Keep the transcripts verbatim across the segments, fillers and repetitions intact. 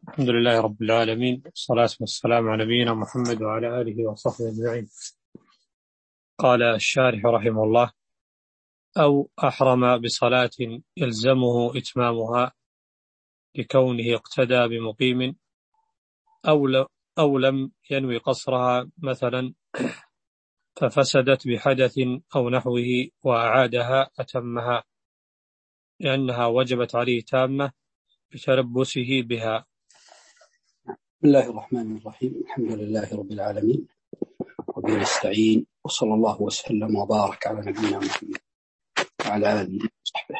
الحمد لله رب العالمين، والصلاة والسلام على نبينا محمد وعلى آله وصحبه أجمعين. قال الشارح رحمه الله: أو أحرم بصلاة يلزمه إتمامها لكونه اقتدى بمقيم، أو, أو لم ينوي قصرها مثلا ففسدت بحدث أو نحوه وأعادها أتمها، لأنها وجبت عليه تامة بتلبسه بها. بسم الله الرحمن الرحيم. الحمد لله رب العالمين، وبه نستعين، وصلى الله وسلم وبارك على نبينا محمد وعلى آله وصحبه.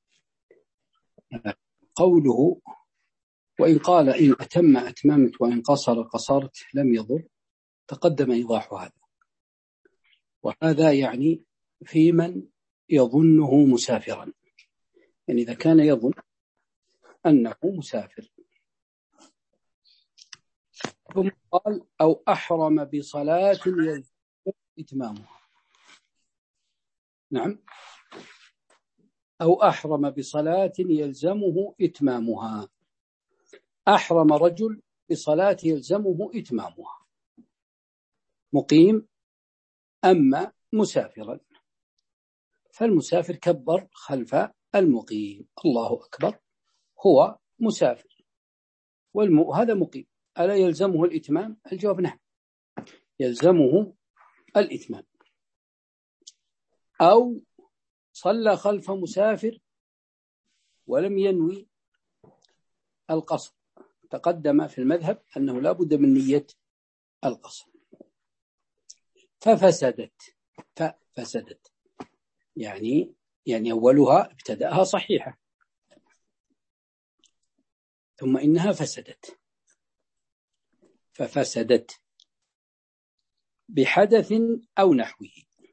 قوله: وإن قال إن أتم أتممت وإن قصر قصرت لم يضر، تقدم إيضاح هذا، وهذا يعني في من يظنه مسافرا، يعني إذا كان يظن أنه مسافر. ثم قال: أو أحرم بصلاة يلزم إتمامها. نعم، أو أحرم بصلاة يلزمه إتمامها. أحرم رجل بصلاة يلزمه إتمامها، مقيم أما مسافرا، فالمسافر كبر خلف المقيم، الله أكبر، هو مسافر وهذا مقيم، ألا يلزمه الإتمام؟ الجواب نعم، يلزمه الإتمام. أو صلى خلف مسافر ولم ينوي القصر، تقدم في المذهب أنه لا بد من نية القصر، ففسدت ففسدت يعني يعني أولها ابتدأها صحيحة ثم إنها فسدت، ففسدت بحدث أو نحوه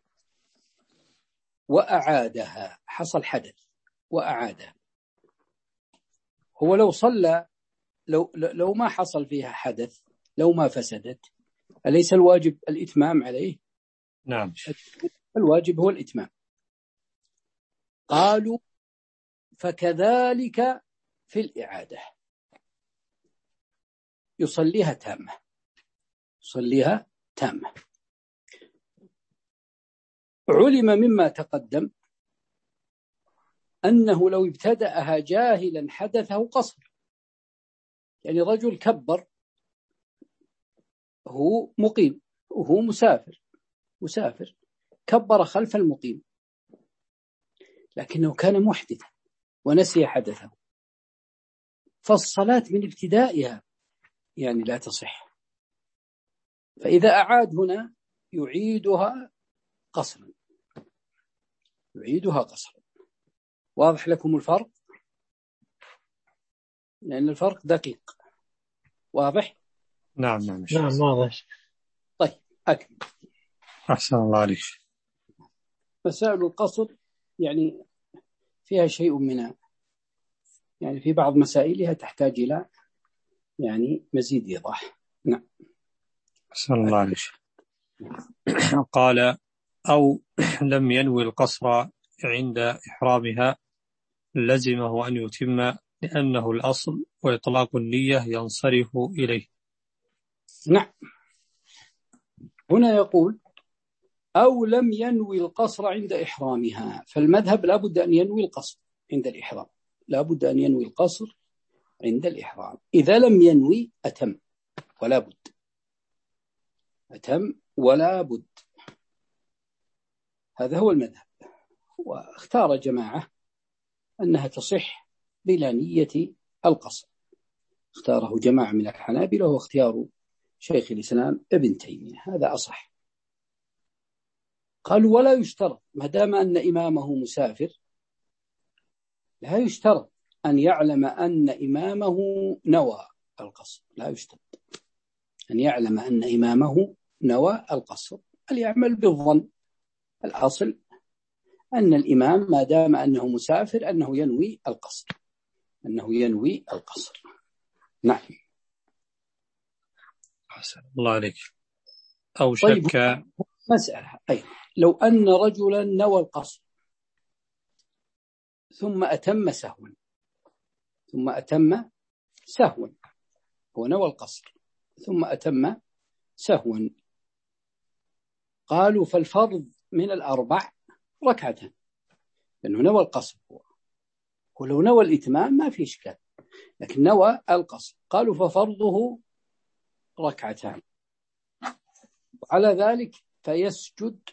وأعادها، حصل حدث وأعادها. هو لو صلى لو لو ما حصل فيها حدث، لو ما فسدت، أليس الواجب الإتمام عليه؟ نعم، الواجب هو الإتمام. قالوا: فكذلك في الإعادة، يصليها تامة، يصليها تامة. علم مما تقدم أنه لو ابتدأها جاهلا حدثه قصر، يعني رجل كبر، هو مقيم وهو مسافر مسافر كبر خلف المقيم، لكنه كان محدثا ونسي حدثه، فالصلاة من ابتدائها يعني لا تصح، فإذا أعاد هنا يعيدها قصرا، يعيدها قصرا. واضح لكم الفرق؟ لأن الفرق دقيق. واضح؟ نعم نعم نعم واضح. طيب أكمل. أحسن الله عليك. مسائل القصر يعني فيها شيء من يعني في بعض مسائلها تحتاج إلى يعني مزيد إيضاح. نعم. أحسن الله عليك. قال: أو لم ينوي القصر عند إحرامها لزمه أن يتم، لأنه الأصل، وإطلاق النية ينصرف إليه. نعم، هنا يقول: أو لم ينوي القصر عند إحرامها، فالمذهب لا بد أن ينوي القصر عند الإحرام، لا بد أن ينوي القصر عند الإحرام. إذا لم ينوي أتم ولا بد، أتم ولا بد، هذا هو المذهب. واختار جماعة أنها تصح بلا نية القصر، اختاره جماعة من الحنابلة واختيار شيخ الإسلام ابن تيمية، هذا أصح. قالوا: ولا يشترط، ما دام أن إمامه مسافر لا يشترط أن يعلم أن إمامه نوى القصر، لا يشترط أن يعلم أن إمامه نوى القصر، بل يعمل بالظن. الأصل أن الإمام ما دام أنه مسافر أنه ينوي القصر، أنه ينوي القصر. نعم. أحسن الله عليك. أو شك. طيب مسألة أيضا، لو أن رجلا نوى القصر ثم أتم سهوا ثم أتم سهوا هو نوى القصر ثم أتم سهوا. قالوا فالفرض من الأربع ركعتان، لأنه نوى القصر، ولو نوى الإتمام ما في إشكال، لكن نوى القصر. قالوا ففرضه ركعتان، وعلى ذلك فيسجد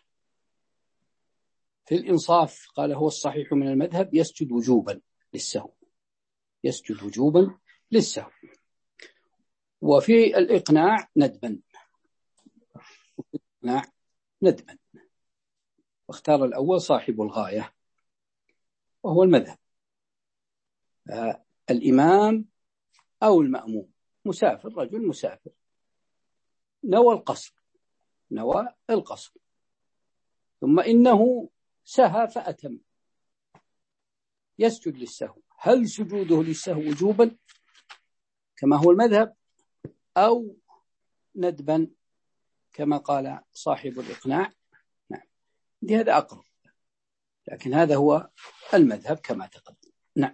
في الإنصاف. قال هو الصحيح من المذهب يسجد وجوبا للسهو، يسجد وجوبا للسهو. وفي الإقناع ندبا، وفي الإقناع ندبا، واختار الأول صاحب الغاية وهو المذهب. آه الإمام أو المأموم مسافر، رجل مسافر نوى القصر، نوى القصر ثم إنه سهى فأتم، يسجد للسهو. هل سجوده للسهو وجوبا كما هو المذهب أو ندبا كما قال صاحب الإقناع؟ نعم، هذا أقرب، لكن هذا هو المذهب كما تقدم. نعم.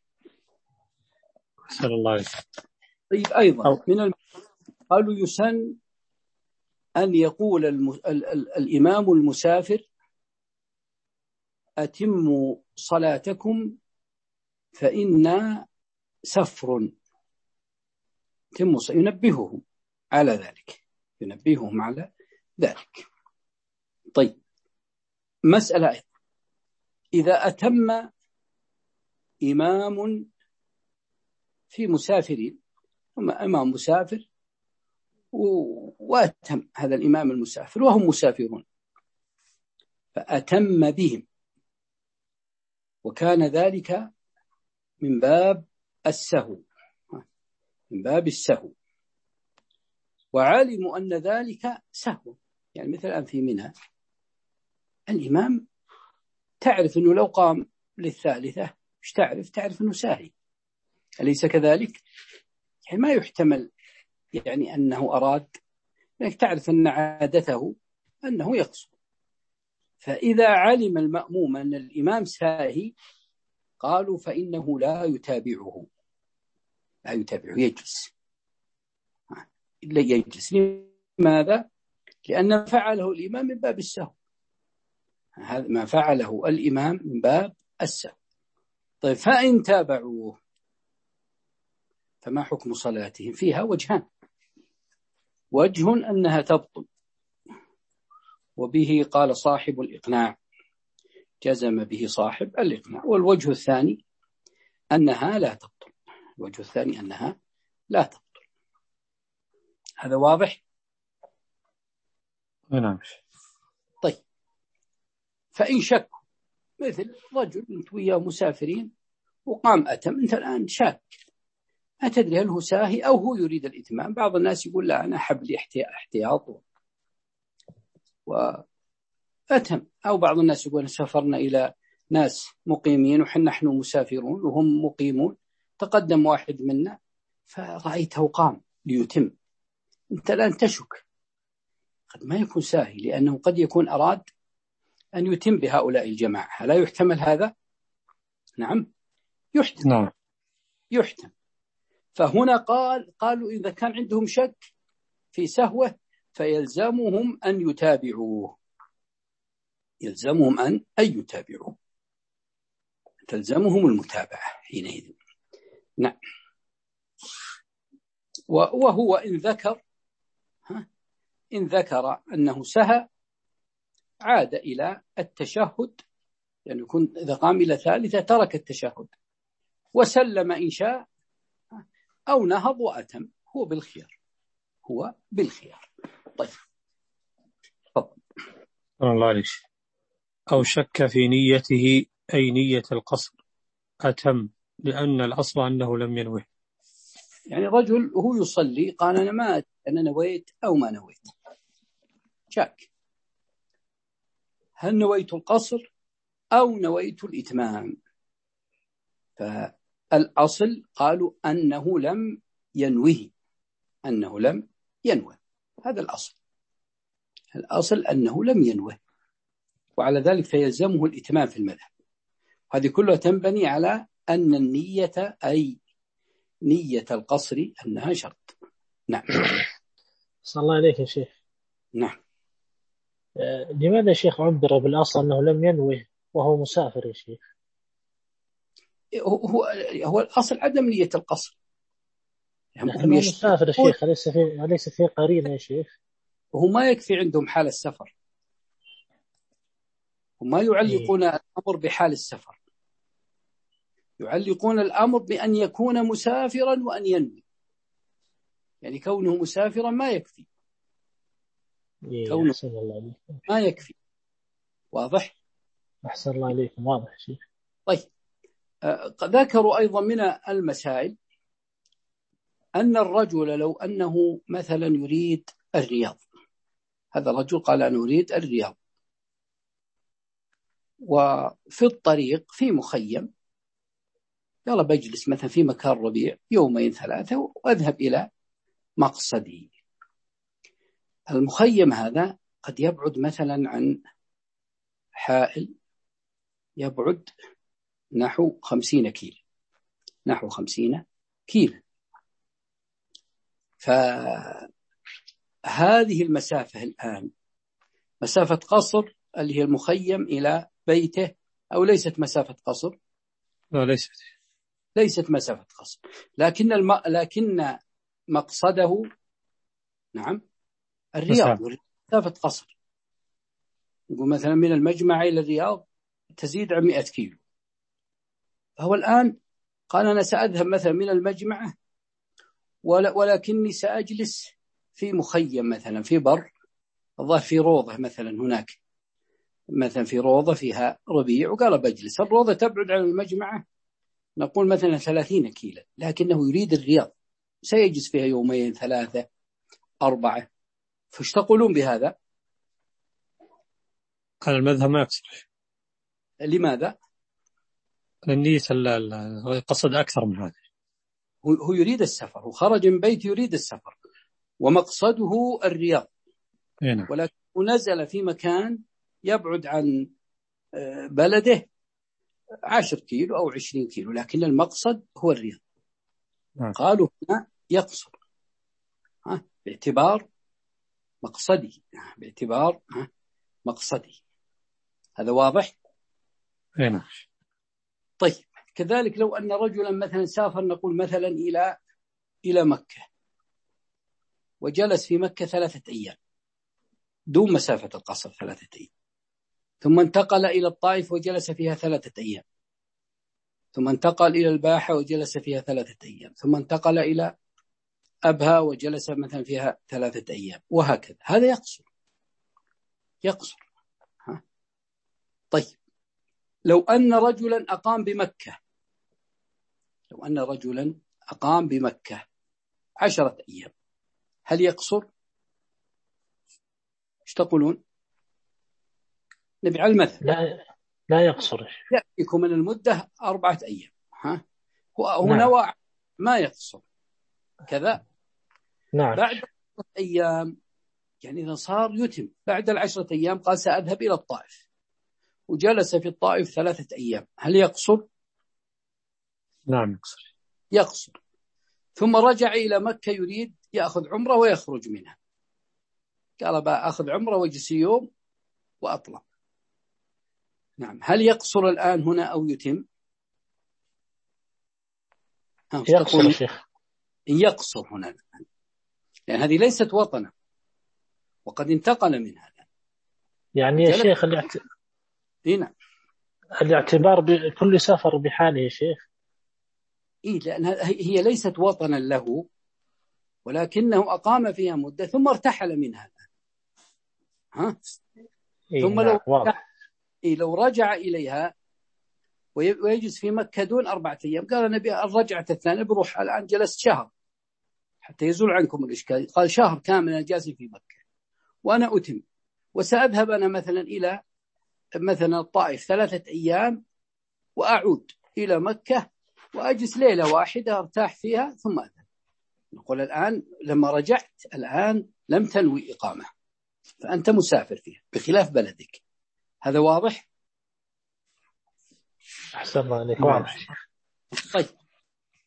أحسن الله عليك. طيب أيضا من الم... قالوا يسن أن يقول الم... ال... ال... الإمام المسافر أتموا صلاتكم فإن سفر، تم ينبههم على ذلك، ينبههم على ذلك. طيب مسألة، إذا أتم إمام في مسافرين، إمام مسافر وأتم هذا الإمام المسافر وهم مسافرون، فأتم بهم، وكان ذلك من باب السهو، من باب السهو، وعلموا أن ذلك سهو. يعني مثل الآن في منى الإمام تعرف أنه لو قام للثالثة مش تعرف تعرف أنه ساهي، أليس كذلك؟ يعني ما يحتمل يعني أنه أراد، لكن تعرف أن عادته أنه يقصر. فإذا علم المأموم أن الإمام ساهي قالوا فإنه لا يتابعه، لا يتابعه، يجلس، إلا يجلس. لماذا؟ لأن فعله الإمام من باب السهو، هذا ما فعله الإمام من باب السهو. طيب فإن تابعوه فما حكم صلاتهم؟ فيها وجهان، وجه أنها تبطل، وبه قال صاحب الإقناع، جزم به صاحب الإقناع. والوجه الثاني أنها لا تبطل، الوجه الثاني أنها لا تبطل. هذا واضح؟ نعم. طيب فإن شكوا، مثل رجل انت وياه مسافرين وقام أتم، انت الآن شاك، ما تدري هل هو ساهي أو هو يريد الإتمام. بعض الناس يقول لا أنا حب لي احتياط وأتم، أو بعض الناس يقول سافرنا إلى ناس مقيمين وحنا نحن مسافرون وهم مقيمون، تقدم واحد منا فرأيته قام ليتم، أنت الآن تشك، قد ما يكون ساهي، لأنه قد يكون أراد أن يتم بهؤلاء الجماعة. لا يحتمل هذا؟ نعم يحتمل. نعم يحتمل. فهنا قال قالوا إذا كان عندهم شك في سهوه فيلزمهم أن يتابعوه، يلزمهم أن أن يتابعوه، تلزمهم المتابعة حينئذ. نعم. وهو إن ذكر ها إن ذكر أنه سهى عاد إلى التشهد، يعني يكون إذا قام إلى ثالثة ترك التشهد وسلم إن شاء، أو نهض وأتم، هو بالخيار، هو بالخيار. طيب تفضل. الله عليك. أو شك في نيته أي نية القصر أتم، لأن الأصل أنه لم ينوه. يعني رجل وهو يصلي قال أنا ما أنا نويت أو ما نويت، شك هل نويت القصر أو نويت الإتمام، فالأصل قالوا أنه لم ينوه، أنه لم ينوه، هذا الأصل، الأصل أنه لم ينوه، وعلى ذلك فيلزمه الإتمام في المذهب. هذه كلها تنبني على أن النية أي نية القصر أنها شرط. نعم. صلى الله عليك يا شيخ. نعم. آه، لماذا يا شيخ عبر بالأصل أنه لم ينوه وهو مسافر يا شيخ؟ هو هو الأصل عدم نية القصر، لكنه مسافر يا شيخ، أليس في أليس في قرينة يا شيخ؟ وهو ما يكفي عندهم حال السفر، وما يعلقون إيه. الأمر بحال السفر، يعلقون الأمر بأن يكون مسافرا وأن ينوي. يعني كونه مسافرا ما يكفي، إيه. كونه أحسن الله عليكم. ما يكفي. واضح؟ أحسن الله عليكم، واضح يا شيخ. طيب، آه ذكروا أيضا من المسائل أن الرجل لو أنه مثلا يريد الرياض، هذا الرجل قال أنا أريد الرياض، وفي الطريق في مخيم، يلا بجلس مثلا في مكان ربيع يومين ثلاثة وأذهب إلى مقصدي. المخيم هذا قد يبعد مثلا عن حائل، يبعد نحو خمسين كيلو، نحو خمسين كيلو. فهذه المسافة الآن مسافة قصر اللي هي المخيم إلى بيته، أو ليست مسافة قصر؟ لا ليست ليست مسافة قصر، لكن الم... لكن مقصده نعم الرياض، مسافة قصر. يقول مثلا من المجمع إلى الرياض تزيد عن مئة كيلو، فهو الآن قال أنا سأذهب مثلا من المجمع ولكني سأجلس في مخيم مثلا في بر، الظاهر في روضة مثلا هناك، مثلا في روضة فيها ربيع، وقال بجلس. الروضة تبعد عن المجمع نقول مثلا ثلاثين كيلو، لكنه يريد الرياض، سيجلس فيها يومين ثلاثة أربعة. فايش تقولون بهذا؟ على المذهب ما يقصر. لماذا؟ النية القصد أكثر من هذا. هو يريد السفر، وخرج من بيته يريد السفر، ومقصده الرياض، هنا. ولكن نزل في مكان يبعد عن بلده عشر كيلو أو عشرين كيلو، لكن المقصد هو الرياض. م. قالوا هنا يقصر ها باعتبار مقصده، باعتبار ها مقصده. هذا واضح؟ هنا. طيب، كذلك لو أن رجلا مثلا سافر، نقول مثلا إلى إلى مكة، وجلس في مكة ثلاثة أيام دون مسافة القصر ثلاثة أيام، ثم انتقل إلى الطائف وجلس فيها ثلاثة أيام، ثم انتقل إلى الباحة وجلس فيها ثلاثة أيام، ثم انتقل إلى أبها وجلس مثلا فيها ثلاثة أيام، وهكذا. هذا يقصر يقصر ها؟ طيب، لو أن رجلا أقام بمكة، لو أن رجلا أقام بمكة عشرة أيام، هل يقصر؟ ايش تقولون؟ نبي على المذهب. لا لا يقصر، يأتيكم من المدة أربعة أيام ها، هو نعم. نوع ما يقصر كذا. نعم. بعد عشرة أيام، يعني إذا صار يتم بعد العشرة أيام، قال سأذهب إلى الطائف، وجلس في الطائف ثلاثة أيام، هل يقصر؟ نعم يقصر. يقصر. ثم رجع إلى مكة يريد يأخذ عمره ويخرج منها، قال بقى أخذ عمره وجلس يوم وأطلع. نعم، هل يقصر الآن هنا أو يتم؟ يقصر شيخ. يقصر هنا الآن، لأن يعني هذه ليست وطنة وقد انتقل منها. يعني يا شيخ الاعت... هنا الاعتبار بكل سفر بحاله يا شيخ. إيه، لأن هي ليست وطنا له، ولكنه أقام فيها مدة ثم ارتحل منها. ها؟ إيه ثم نعم. لو واضح. إيه لو رجع إليها ويجلس في مكة دون أربعة أيام، قال نبي الرجعة الثانية بروح الآن جلست شهر حتى يزول عنكم الإشكال، قال شهر كامل أنا جالس في مكة وأنا أتم، وسأذهب أنا مثلا إلى مثلا الطائف ثلاثة أيام وأعود إلى مكة وأجلس ليلة واحدة أرتاح فيها ثم أذهب. نقول الآن لما رجعت الآن لم تنوي إقامة، فأنت مسافر فيها بخلاف بلدك. هذا واضح؟ أحسن الله عليك. واضح. طيب،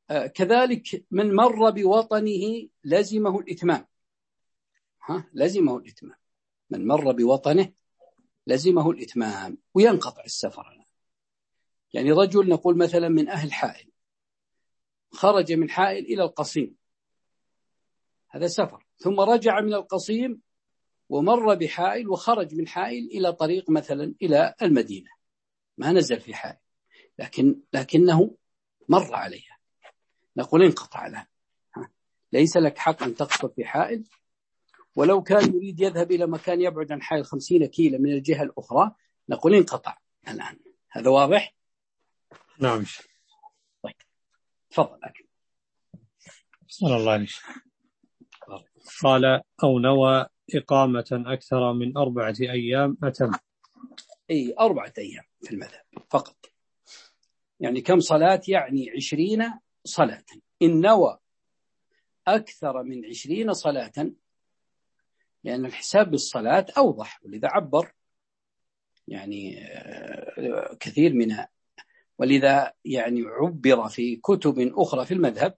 آه كذلك من مر بوطنه لزمه الإتمام. ها لزمه الإتمام، من مر بوطنه لزمه الإتمام وينقطع السفر. يعني رجل نقول مثلا من أهل حائل خرج من حائل إلى القصيم، هذا سفر، ثم رجع من القصيم ومر بحائل وخرج من حائل إلى طريق مثلا إلى المدينة، ما نزل في حائل لكن لكنه مر عليها، نقول انقطع له، ليس لك حق أن تقصر في حائل، ولو كان يريد يذهب إلى مكان يبعد عن حائل خمسين كيلو من الجهة الأخرى نقول انقطع الآن. هذا واضح؟ نعم. طيب تفضل أكل. صلى الله عليه وسلم. قال أو نوى إقامة أكثر من أربعة أيام أتم. أي أربعة أيام في المذهب فقط. يعني كم صلاة؟ يعني عشرين صلاة. إن نوى أكثر من عشرين صلاة، لأن الحساب بالصلاة أوضح، ولذا عبر يعني كثير منها، ولذا يعني عبر في كتب أخرى في المذهب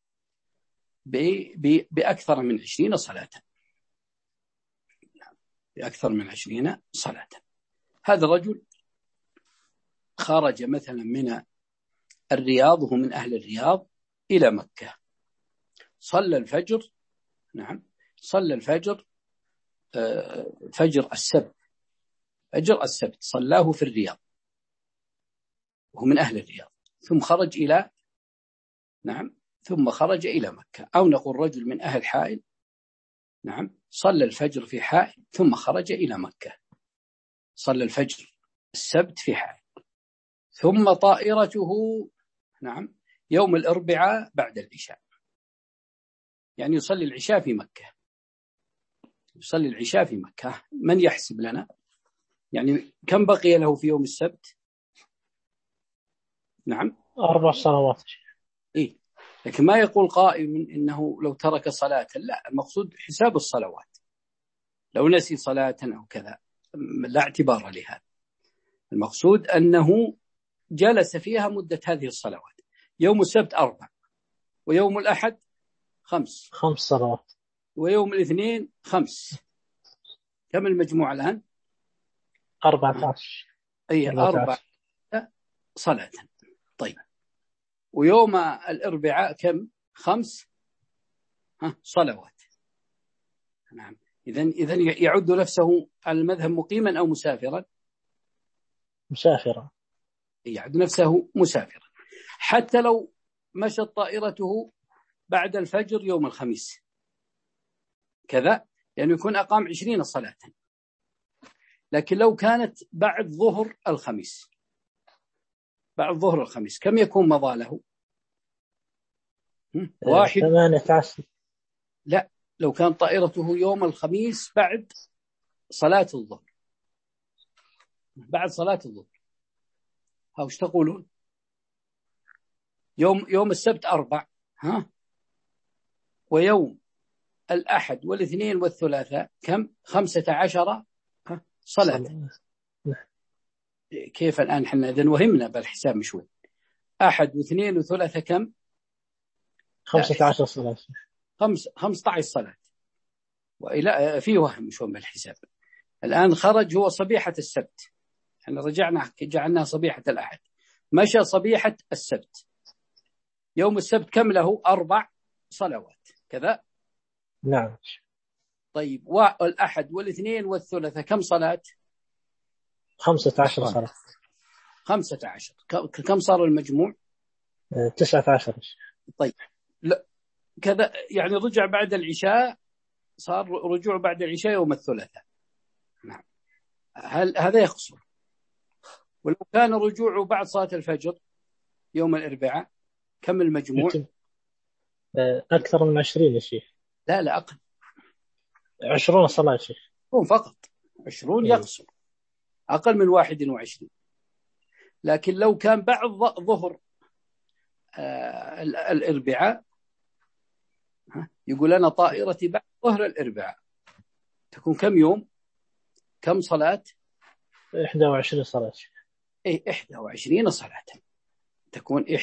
بأكثر من عشرين صلاة، بأكثر من عشرين صلاة. هذا الرجل خرج مثلا من الرياض، وهو من أهل الرياض، إلى مكة، صلى الفجر، نعم صلى الفجر فجر السبت، فجر السبت صلاه في الرياض وهو من أهل الرياض، ثم خرج إلى نعم ثم خرج إلى مكة. أو نقول رجل من أهل حائل، نعم صلى الفجر في حائل ثم خرج إلى مكة، صلى الفجر السبت في حائل، ثم طائرته نعم يوم الأربعاء بعد العشاء، يعني يصلي العشاء في مكة، يصلي العشاء في مكة. من يحسب لنا يعني كم بقي له في يوم السبت؟ نعم أربع صلوات. إيه، لكن ما يقول قائل إنه لو ترك صلاة، لا، المقصود حساب الصلوات، لو نسي صلاة أو كذا لا اعتبار لهذا، المقصود أنه جلس فيها مدة هذه الصلوات. يوم السبت أربع، ويوم الأحد خمس، خمس صلوات، ويوم الاثنين خمس، كم المجموع الآن؟ أربعة عشر. أي أربع صلاة. طيب ويوم الأربعاء كم؟ خمس ها صلوات. نعم. إذن إذن يعد نفسه على المذهب مقيما أو مسافرا؟ مسافرا. يعد نفسه مسافرا، حتى لو مشت طائرته بعد الفجر يوم الخميس كذا، لأنه يعني يكون أقام عشرين صلاة. لكن لو كانت بعد ظهر الخميس، بعد ظهر الخميس كم يكون مضاله؟ واحد ثمانية عشر. لا، لو كان طائرته يوم الخميس بعد صلاة الظهر، بعد صلاة الظهر، ها وش تقولون؟ يوم يوم السبت أربع، ها، ويوم الأحد والاثنين والثلاثاء كم؟ خمسة عشر صلاة. كيف الآن حنا إذن وهمنا بالحساب مشوي، أحد واثنين وثلاثة كم؟ خمسة عشر صلاة. خمس خمسة عشر صلاة، وإلى في وهم شو بالحساب. الآن خرج هو صبيحة السبت، احنا رجعنا جعلناها صبيحة الأحد، مشى صبيحة السبت، يوم السبت كم له؟ أربع صلوات كذا. نعم. طيب والأحد والاثنين والثلاثة كم صلاة؟ خمسة عشر صلاة. خمسة عشر، كم صار المجموع؟ تسعة عشر. طيب لا كذا، يعني رجع بعد العشاء، صار رجوع بعد العشاء يوم الثلاثاء. نعم، هل هذا يخسر؟ ولو كان رجوعه بعد صلاة الفجر يوم الأربعاء كم المجموع؟ أكثر من عشرين يا شيخ. لا لا أقل، عشرون صلاة يا شيخ. فقط عشرون يقصر، أقل من واحد وعشرين. لكن لو كان بعد ظهر آه الأربعاء، يقول أنا طائرتي بعد ظهر الأربعاء، تكون كم يوم؟ كم صلاة؟ إحدى وعشرين صلاة. إيه إحدى وعشرين صلاة، تكون إحدى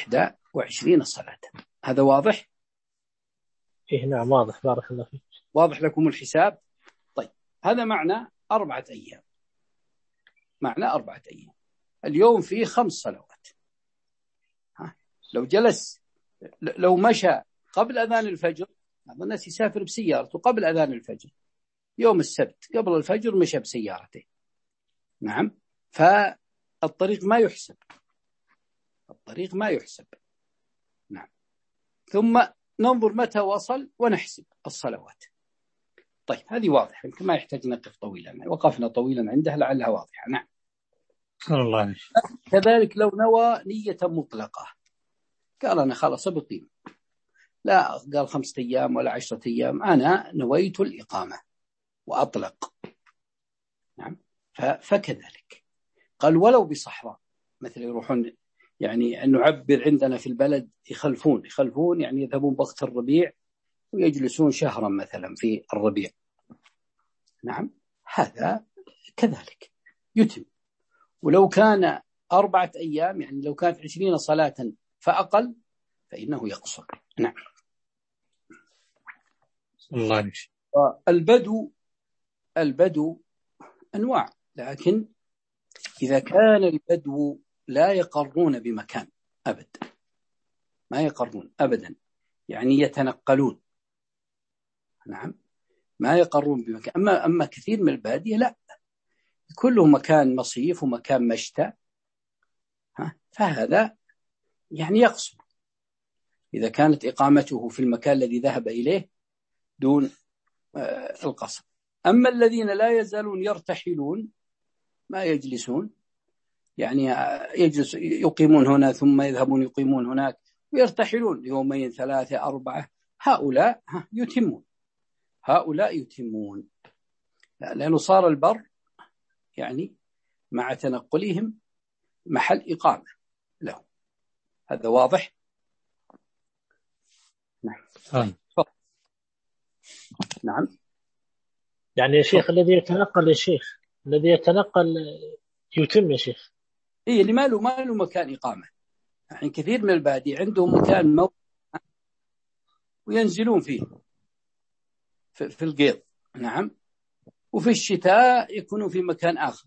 وعشرين صلاة. هذا واضح؟ إيه نعم واضح، بارك الله فيك. واضح لكم الحساب؟ طيب هذا معنى أربعة أيام، معنى أربعة أيام. اليوم فيه خمس صلوات. ها. لو جلس، لو مشى قبل أذان الفجر، بعض الناس يسافر بسيارته قبل أذان الفجر يوم السبت، قبل الفجر مشى بسيارته، نعم، فالطريق ما يحسب، الطريق ما يحسب، نعم. ثم ننظر متى وصل ونحسب الصلوات. طيب هذه واضحة، يمكن ما يحتاج نقف طويلا، وقفنا طويلا عندها لعلها واضحة، نعم. الله. كذلك لو نوى نية مطلقة، قال أنا خلاص بقيم، لا قال خمسة أيام ولا عشرة أيام، أنا نويت الإقامة وأطلق، نعم. فكذلك قال ولو بصحراء، مثل يروحون يعني أن نعبر عندنا في البلد يخلفون يخلفون يعني يذهبون وقت الربيع ويجلسون شهرا مثلا في الربيع، نعم، هذا كذلك يتم. ولو كان أربعة أيام، يعني لو كانت عشرين صلاة فأقل، فإنه يقصر، نعم. الله. البدو البدو أنواع، لكن إذا كان البدو لا يقرون بمكان أبد، ما يقرون أبدا، يعني يتنقلون، نعم، ما يقرون بمكان. أما, أما كثير من البادية لا، كله مكان مصيف ومكان مشتى، فهذا يعني يقصر إذا كانت إقامته في المكان الذي ذهب إليه دون القصر. أما الذين لا يزالون يرتحلون، ما يجلسون، يعني يجلس يقيمون هنا ثم يذهبون يقيمون هناك ويرتحلون يومين ثلاثة أربعة، هؤلاء يتمون، هؤلاء يتمون، لأنه صار البر يعني مع تنقلهم محل إقامة له. هذا واضح؟ نعم. آه. نعم. يعني يا شيخ الذي يتنقل يا شيخ الذي يتنقل يتم يا شيخ. إيه اللي ما له ما له مكان إقامة، يعني كثير من البادي عندهم مكان موت وينزلون فيه في, في القيض، نعم، وفي الشتاء يكونوا في مكان آخر.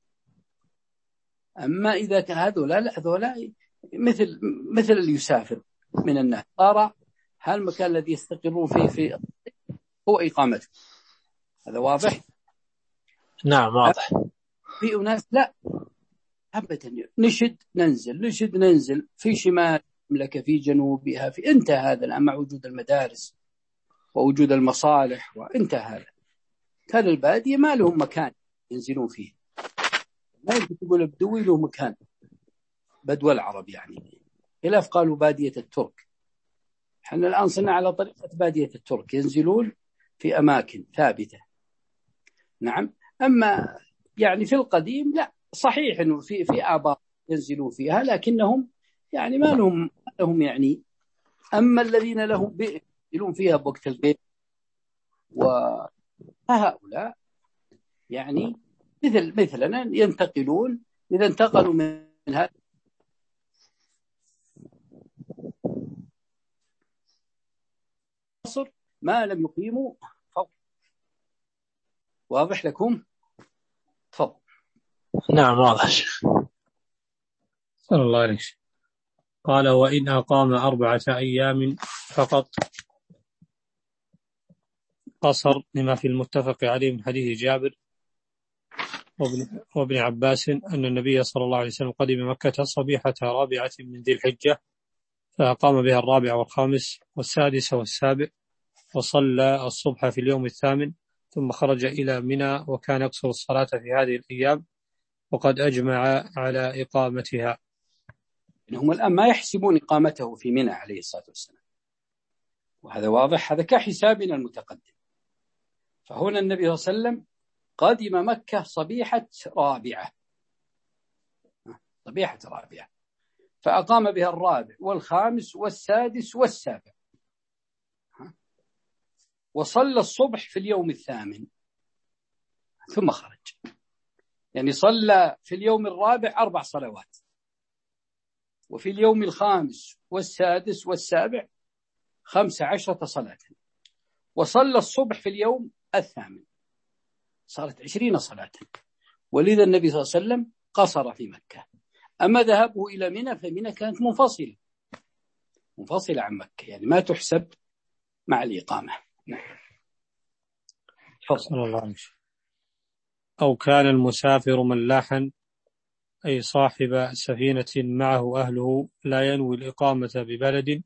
أما إذا كان هذولا لا، هذولا مثل مثل اللي يسافر من الناس، صار هالمكان الذي يستقرون فيه في هو إقامته. هذا واضح؟ نعم واضح. في أناس لا أبدا، نشد ننزل نشد ننزل في شمال المملكة في جنوبها، في انتهى هذا الآن مع وجود المدارس ووجود المصالح، وانتهى هذا. كان البادية ما لهم مكان ينزلون فيه، ما يمكن تقول بدوي له مكان، بدو العرب يعني، خلاف قالوا بادية الترك. احنا الآن صرنا على طريقة بادية الترك، ينزلون في أماكن ثابتة، نعم. أما يعني في القديم لا، صحيح إنه في في آباء ينزلون فيها، لكنهم يعني ما لهم لهم يعني. أما الذين لهم بئر ينزلون فيها بوقت البيت، وهؤلاء يعني مثل مثلنا ينتقلون، إذا انتقلوا من هذا القصر ما لم يقيموا فوق. واضح لكم؟ تفضل. نعم واضح شيخ. صلى الله عليه وسلم. قال وإن أقام أربعة أيام فقط قصر، لما في المتفق عليه من حديث جابر وابن, وابن عباس أن النبي صلى الله عليه وسلم قدم مكة صبيحة رابعة من ذي الحجة، فأقام بها الرابع والخامس والسادس والسابع، وصلى الصبح في اليوم الثامن، ثم خرج إلى منى، وكان يقصر الصلاة في هذه الأيام وقد أجمع على إقامتها. هم الآن ما يحسبون إقامته في منى عليه الصلاة والسلام، وهذا واضح، هذا كحسابنا المتقدم. فهنا النبي صلى الله عليه وسلم قدم مكة صبيحة رابعة، صبيحة رابعة، فأقام بها الرابع والخامس والسادس والسابع، وصلى الصبح في اليوم الثامن ثم خرج. يعني صلى في اليوم الرابع أربع صلوات، وفي اليوم الخامس والسادس والسابع خمس عشرة صلاة، وصلى الصبح في اليوم الثامن، صارت عشرين صلاة. ولذا النبي صلى الله عليه وسلم قصر في مكة. أما ذهابه إلى منى فمنى كانت منفصلة منفصلة عن مكة، يعني ما تحسب مع الإقامة. نعم. صلى الله عليه وسلم. أو كان المسافر ملاحا أي صاحب سفينة معه أهله لا ينوي الإقامة ببلد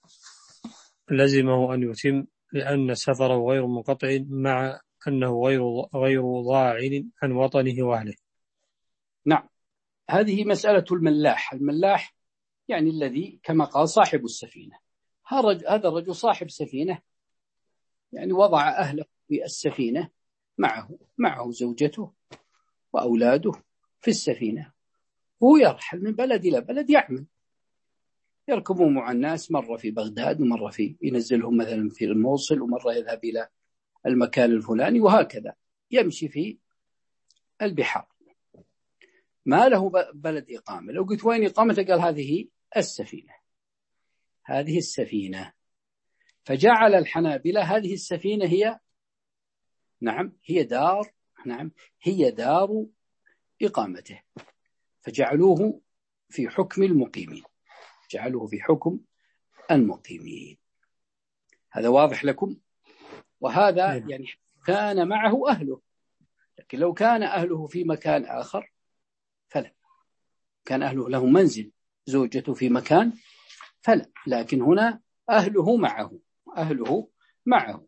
لزمه أن يتم، لأن سفره غير منقطع مع أنه غير غير ضاعن عن وطنه وأهله. نعم، هذه مسألة الملاح. الملاح يعني الذي كما قال صاحب السفينة. هذا الرجل صاحب سفينة، يعني وضع أهله في السفينة معه معه زوجته وأولاده في السفينة، وهو يرحل من بلد إلى بلد، يعمل يركبوا مع الناس، مرة في بغداد ومرة في ينزلهم مثلا في الموصل، ومرة يذهب إلى المكان الفلاني، وهكذا يمشي في البحار، ما له بلد إقامة. لو قلت وين إقامته قال هذه السفينة، هذه السفينة. فجعل الحنابلة هذه السفينة هي نعم هي دار نعم هي دار إقامته، فجعلوه في حكم المقيمين، جعلوه في حكم المقيمين. هذا واضح لكم؟ وهذا يعني كان معه أهله، لكن لو كان أهله في مكان آخر فلا، كان أهله له منزل، زوجته في مكان فلا، لكن هنا أهله معه أهله معه.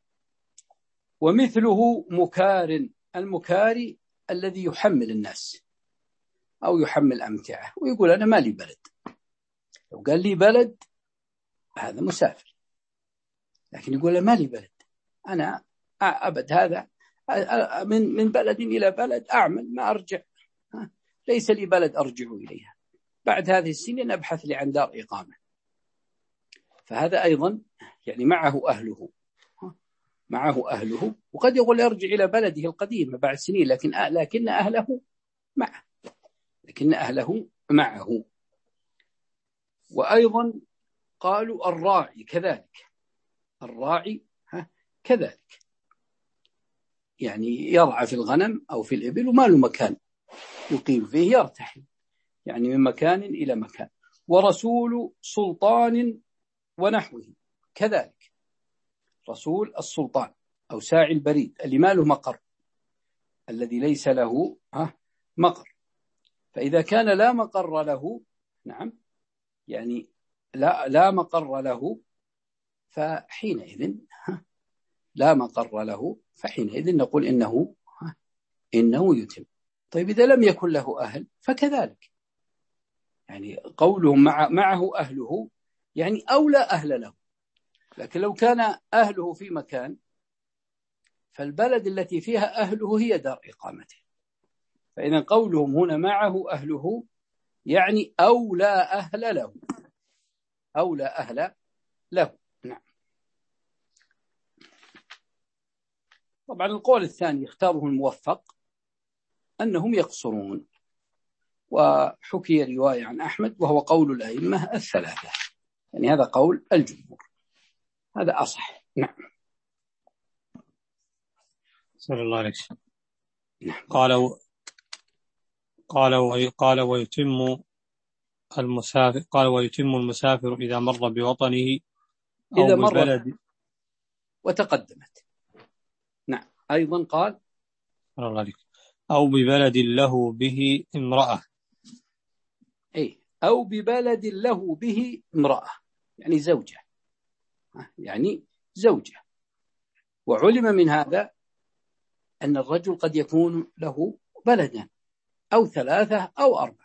ومثله مكار، المكاري الذي يحمل الناس أو يحمل أمتعه ويقول أنا ما لي بلد. لو قال لي بلد هذا مسافر، لكن يقول ما لي بلد، أنا أبد هذا من من بلد إلى بلد أعمل ما أرجع، ليس لي بلد أرجع إليها، بعد هذه السنين أبحث لي عن دار إقامة. فهذا أيضا يعني معه أهله معه أهله وقد يقول يرجع إلى بلده القديم بعد سنين، لكن لكن أهله معه لكن أهله معه. وأيضا قالوا الراعي كذلك، الراعي كذلك يعني يرعى في الغنم أو في الإبل وما له مكان يقيم فيه، يرتحل يعني من مكان إلى مكان. ورسول سلطان ونحوه كذلك، رسول السلطان أو ساعي البريد اللي ما له مقر، الذي ليس له مقر. فإذا كان لا مقر له نعم يعني لا لا مقر له فحينئذ لا مقر له فحينئذ نقول إنه إنه يتم. طيب إذا لم يكن له أهل فكذلك، يعني قولهم مع معه أهله يعني أولى أهل له، لكن لو كان أهله في مكان فالبلد التي فيها أهله هي دار إقامته. فإذا قولهم هنا معه أهله يعني أولى أهل له أولى أهل له. نعم. طبعا القول الثاني اختاره الموفق أنهم يقصرون، وحكي رواية عن أحمد وهو قول الأئمة الثلاثة، يعني هذا قول الجمهور، هذا أصح. نعم. صلى الله عليه وسلم. قالوا قالوا قال ويتم المسافر قال ويتم المسافر إذا مر بوطنه أو إذا مر ببلد وتقدمت. نعم. أيضا قال الله عليك أو ببلد له به امرأة، أي أو ببلد له به امرأة يعني زوجة، يعني زوجة. وعلم من هذا أن الرجل قد يكون له بلدا أو ثلاثة أو أربعة،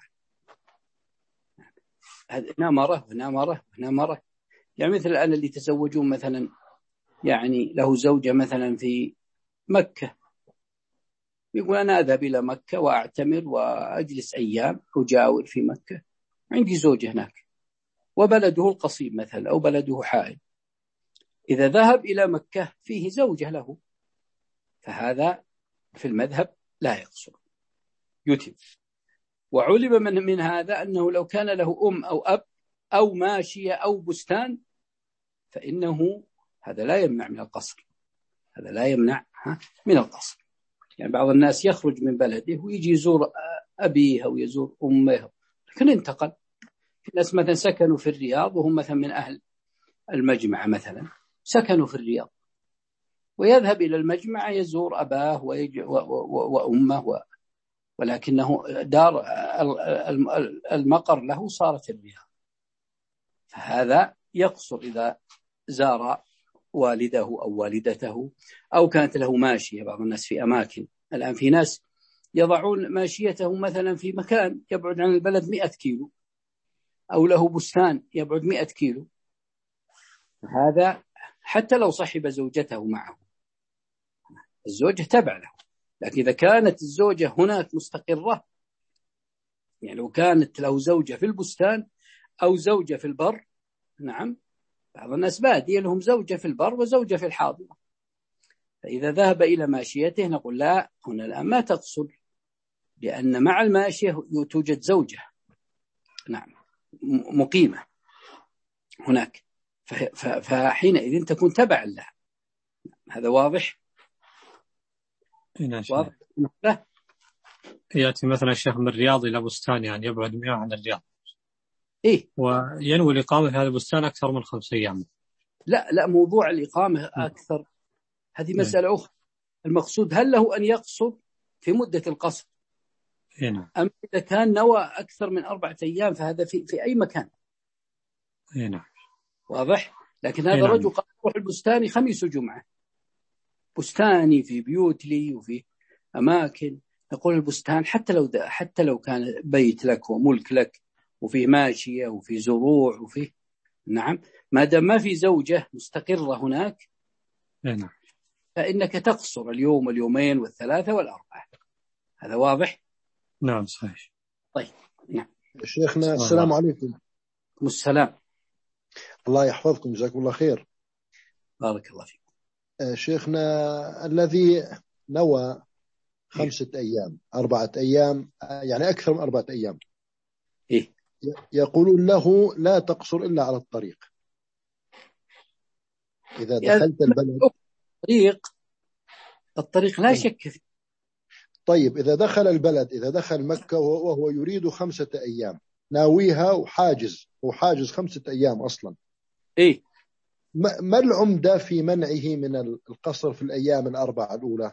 هنا مرة هنا مرة هنا مرة، يعني مثل الآن اللي تزوجون مثلا يعني له زوجة مثلا في مكة، يقول أنا أذهب إلى مكة وأعتمر وأجلس أيام أجاور في مكة، عندي زوجة هناك وبلده القصيم مثلا أو بلده حائل. إذا ذهب إلى مكة فيه زوجة له فهذا في المذهب لا يقصر، يتم. وعلم من, من هذا أنه لو كان له أم أو أب أو ماشية أو بستان فإنه هذا لا يمنع من القصر، هذا لا يمنع من القصر. يعني بعض الناس يخرج من بلده ويجي يزور أبيه أو يزور أمه، لكن انتقل. في ناس مثلا سكنوا في الرياض وهم مثلا من أهل المجمع مثلا، سكنوا في الرياض ويذهب إلى المجمع يزور أباه وأمه و... ولكنه دار المقر له صارت الرياض، فهذا يقصر إذا زار والده أو والدته أو كانت له ماشية. بعض الناس في أماكن الآن في ناس يضعون ماشيتهم مثلا في مكان يبعد عن البلد مئة كيلو، أو له بستان يبعد مئة كيلو، هذا حتى لو صحب زوجته معه، الزوجة تبع له. لكن إذا كانت الزوجة هناك مستقرة، يعني لو كانت له زوجة في البستان أو زوجة في البر، نعم، بعض الناس بادية لهم زوجة في البر وزوجة في الحاضرة، فإذا ذهب إلى ماشيته نقول لا، هنا الآن ما تقصد، لأن مع الماشية توجد زوجة، نعم، مقيمة هناك، فحينئذ تكون تبع لها. هذا واضح؟ واضح. يأتي مثلا الشيخ من الرياض إلى بستان يعني يبعد مئة عن الرياض، إيه، وينوي الإقامة في هذا البستان أكثر من خمس أيام. لا لا، موضوع الإقامة أكثر هذه مسألة أخرى. المقصود هل له أن يقصر في مدة القصر هنا، أم إذا كان نوى أكثر من أربعة أيام فهذا في, في أي مكان. هنا واضح. لكن هذا الرجل قال روح البستاني خميس وجمعة، بستاني في بيوت لي وفي أماكن، نقول البستان حتى لو حتى لو كان بيت لك وملك لك وفيه ماشية وفيه زروع وفيه، نعم، ما دام ما في زوجة مستقرة هناك هنا فإنك تقصر اليوم واليومين والثلاثة والأربعة. هذا واضح؟ نعم صحيح. طيب، نعم. شيخنا السلام عليكم. السلام. الله يحفظكم، جزاكم الله خير. بارك الله فيك. شيخنا الذي نوى خمسة أيام أربعة أيام، يعني أكثر من أربعة أيام، إيه؟ يقولون له لا تقصر إلا على الطريق. إذا دخلت البلد الطريق الطريق لا شك فيه. طيب إذا دخل البلد، إذا دخل مكة وهو يريد خمسة أيام ناويها وحاجز وحاجز خمسة أيام أصلا، إيه؟ ما العمدة في منعه من القصر في الأيام الأربعة الأولى؟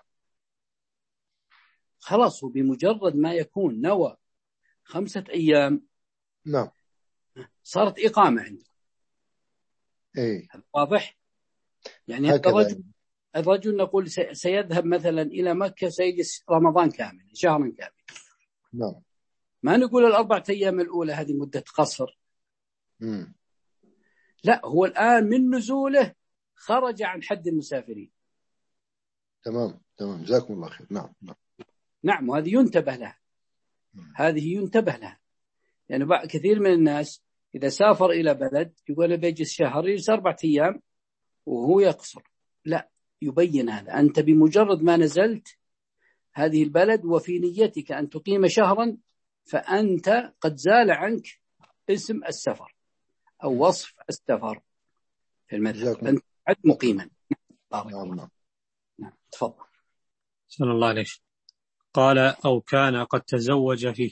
خلاص، بمجرد ما يكون نوى خمسة أيام، نعم، صارت إقامة عنده. إيه، واضح. يعني هذا الرجل الرجل نقول سيذهب مثلا إلى مكة، سيجلس رمضان كامل، شهرا كامل. نعم، ما نقول الأربعة أيام الأولى هذه مدة قصر. مم. لا، هو الآن من نزوله خرج عن حد المسافرين. تمام تمام، جزاكم الله خير. نعم نعم نعم، وهذه ينتبه لها، هذه ينتبه لها. يعني بعض كثير من الناس إذا سافر إلى بلد يقول بيجلس شهر، يجلس أربعة أيام وهو يقصر. لا، يبين هذا. أنت بمجرد ما نزلت هذه البلد وفي نيتك أن تقيم شهرا، فأنت قد زال عنك اسم السفر أو وصف السفر في المذهب، أنت عد مقيما. نعم نعم نعم، تفضل. صلى الله عليه. قال أو كان قد تزوج فيه،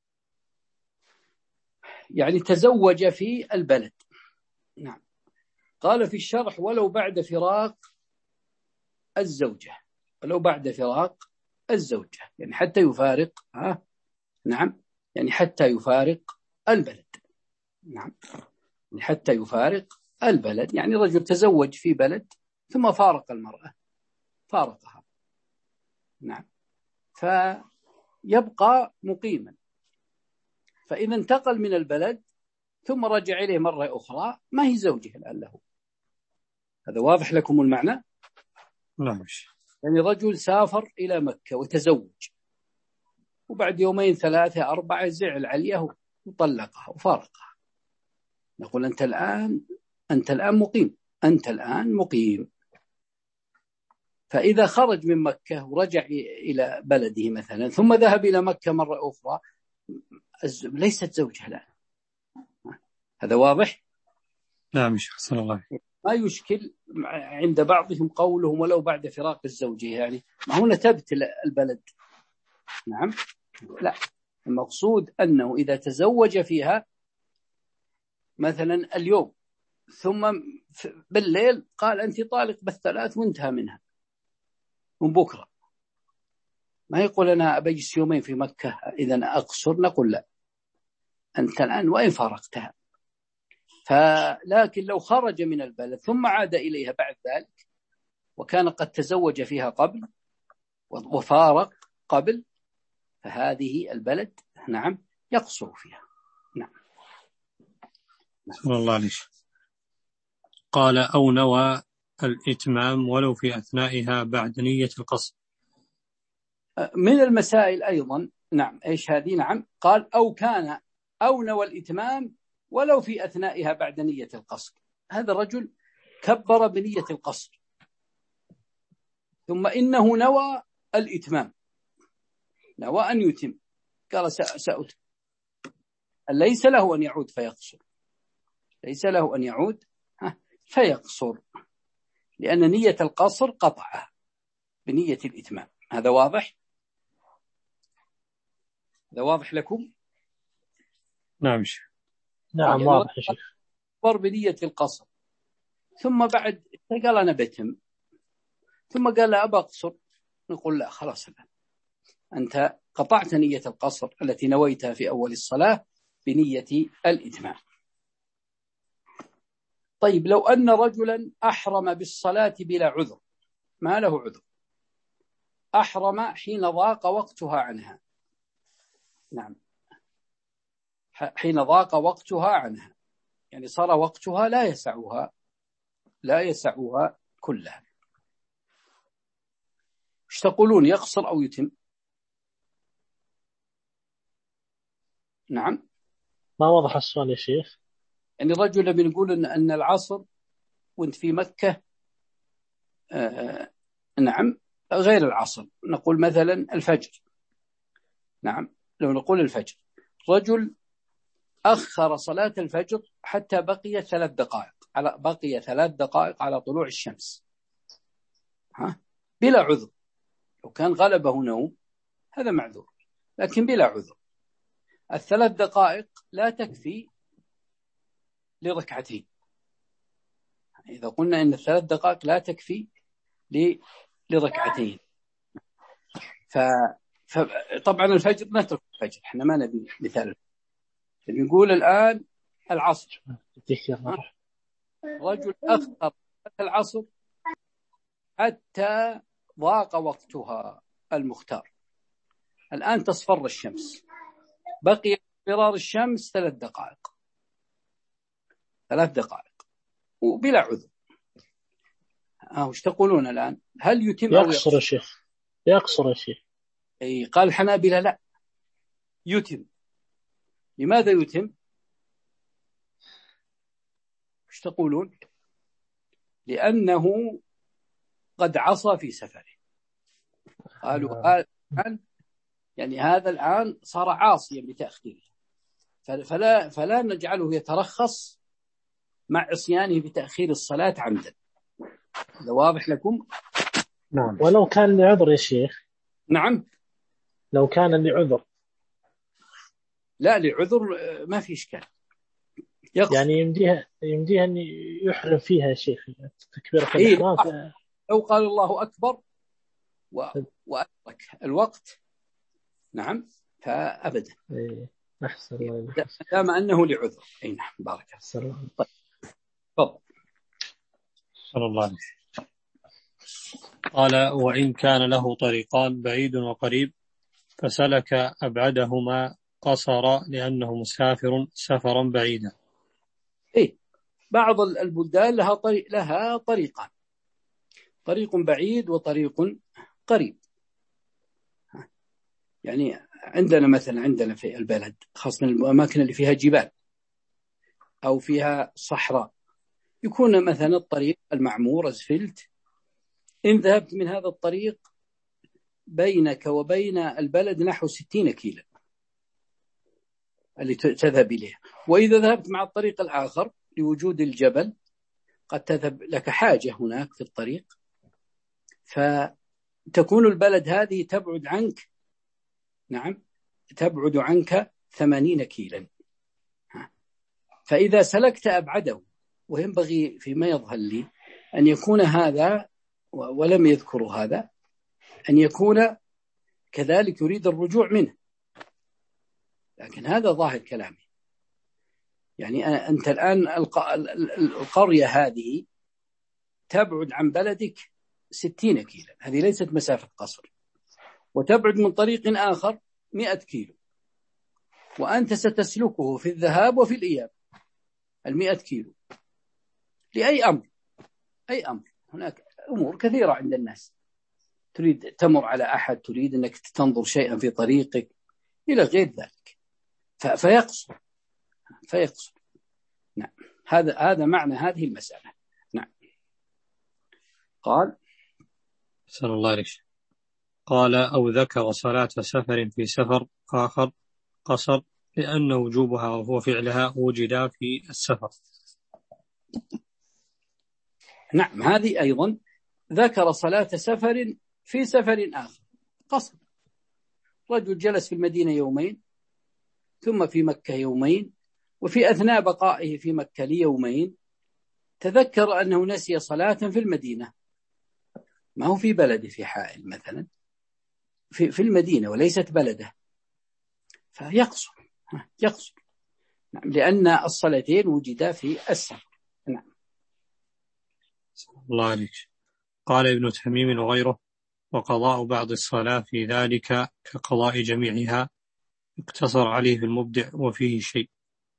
يعني تزوج في البلد. نعم. قال في الشرح ولو بعد فراق الزوجة، ولو بعد فراق الزوجة، يعني حتى يفارق، ها؟ نعم، يعني حتى يفارق البلد. نعم، يعني حتى يفارق البلد، يعني رجل تزوج في بلد ثم فارق المرأة، فارقها، نعم، فيبقى مقيما. فإذا انتقل من البلد ثم رجع إليه مرة أخرى ما هي زوجه الآن له. هذا واضح لكم المعنى؟ نعم. يعني رجل سافر إلى مكة وتزوج، وبعد يومين ثلاثة أربعة زعل عليها وطلقها وفارقها، نقول أنت الآن أنت الآن مقيم، أنت الآن مقيم. فإذا خرج من مكة ورجع إلى بلده مثلا ثم ذهب إلى مكة مرة أخرى، ليست زوجها لا. هذا واضح؟ نعم شيخ حسن الله. ما يشكل عند بعضهم قولهم ولو بعد فراق الزوجة، يعني ما هنا تبت البلد. نعم لا، المقصود أنه إذا تزوج فيها مثلا اليوم ثم بالليل قال أنت طالق بالثلاث وانتهى منها من بكرة، ما يقول أنا أبجلس يومين في مكة إذا أقصر، نقول لا، أنت الآن وين فارقتها. فلكن لو خرج من البلد ثم عاد إليها بعد ذلك وكان قد تزوج فيها قبل وفارق قبل، فهذه البلد نعم يقصر فيها. نعم. صلى الله عليه وسلم. قال أو نوى الإتمام ولو في أثنائها بعد نية القصر. من المسائل أيضا نعم إيش هذه؟ نعم قال أو كان أو نوى الإتمام ولو في أثنائها بعد نية القصر. هذا الرجل كبر بنية القصر ثم إنه نوى الإتمام، نوى أن يتم، قال سأتم، ليس له أن يعود فيقصر، ليس له أن يعود فيقصر، لأن نية القصر قطعها بنية الإتمام. هذا واضح؟ هذا واضح لكم؟ نعم شيخ. نعم يعني واضح يا شيخ. قر بنية القصر ثم بعد قال أنا بتم، ثم قال لا أبى أقصر، نقول لا خلاص الآن أنت قطعت نية القصر التي نويتها في أول الصلاة بنية الإتمام. طيب لو أن رجلا أحرم بالصلاة بلا عذر، ما له عذر، أحرم حين ضاق وقتها عنها، نعم حين ضاق وقتها عنها، يعني صار وقتها لا يسعها لا يسعها كلها، ايش تقولون، يقصر أو يتم؟ نعم ما وضح السؤال يا شيخ. يعني الرجل بنقول إن, أن العصر وانت في مكة آه نعم غير العصر، نقول مثلا الفجر، نعم لو نقول الفجر، رجل أخر صلاة الفجر حتى بقي ثلاث دقائق على بقي ثلاث دقائق على طلوع الشمس، ها بلا عذر. لو كان غلبه نوم هذا معذور، لكن بلا عذر. الثلاث دقائق لا تكفي لركعتين، إذا قلنا إن الثلاث دقائق لا تكفي لركعتين، فطبعا الفجر نترك الفجر، احنا ما نبي مثال، نقول الآن العصر، رجل أخر العصر حتى ضاق وقتها المختار، الآن تصفر الشمس، بقي اصفرار الشمس ثلاث دقائق ثلاث دقائق وبلا عذر، اه وش تقولون الآن؟ هل يتم أو يقصر يا شيخ؟ يقصر يا شيخ. أي قال الحنابلة لا يتم. لماذا يتم؟ وش تقولون؟ لأنه قد عصى في سفره، قالوا هذا الآن يعني هذا الآن صار عاصيا بتأخيره، فلا فلا نجعله يترخص مع عصيانه بتأخير الصلاة عمدا. هذا واضح لكم؟ نعم. ولو كان لعذر يا شيخ؟ نعم لو كان لعذر. لا لعذر ما في إشكال، يقصد. يعني يمديها يمديها أن يحرم فيها يا شيخ تكبيرة إيه الإحرام. لو قال الله أكبر و... وأدرك الوقت نعم فأبدا. إيه أحسن الله. دام أنه لعذر. أي نعم بارك الله. طيب تفضل. صلى الله عليه وسلم. قال وإن كان له طريقان بعيد وقريب فسلك أبعدهما قصر لأنه مسافر سفرا بعيدا. إيه بعض البلدان لها طريق لها طريقان، طريق بعيد وطريق قريب. يعني عندنا مثلا عندنا في البلد خاصة الأماكن اللي فيها جبال أو فيها صحراء يكون مثلا الطريق المعمور أسفلت، إن ذهبت من هذا الطريق بينك وبين البلد نحو ستين كيلو، اللي تذهب إليها. وإذا ذهبت مع الطريق الآخر لوجود الجبل قد تذهب لك حاجة هناك في الطريق، فتكون البلد هذه تبعد عنك، نعم تبعد عنك ثمانين كيلا. فإذا سلكت أبعده، وينبغي فيما يظهر لي أن يكون هذا، ولم يذكروا هذا، أن يكون كذلك يريد الرجوع منه، لكن هذا ظاهر كلامي. يعني أنت الآن القرية هذه تبعد عن بلدك ستين كيلا، هذه ليست مسافة قصر، وتبعد من طريق آخر مئة كيلو، وأنت ستسلكه في الذهاب وفي الإياب المئة كيلو لأي أمر. أي أمر، هناك أمور كثيرة عند الناس، تريد تمر على أحد، تريد أنك تنظر شيئا في طريقك إلى غير ذلك، فيقصر فيقصر نعم. هذا هذا معنى هذه المسألة. نعم. قال صلى الله عليه وسلم قال أو ذكر صلاة سفر في سفر آخر قصر، لأن وجوبها وهو فعلها وجد في السفر. نعم، هذه أيضا ذكر صلاة سفر في سفر آخر قصر. رجل جلس في المدينة يومين، ثم في مكة يومين، وفي أثناء بقائه في مكة ليومين تذكر أنه نسي صلاة في المدينة، ما هو في بلده، في حائل مثلا في, في المدينة وليست بلده، فيقصر يقصر نعم، لأن الصلاتين وجدا في السفر. نعم. الله عليك. قال ابن تميم وغيره وقضاء بعض الصلاة في ذلك كقضاء جميعها، اقتصر عليه في المبدع وفيه شيء.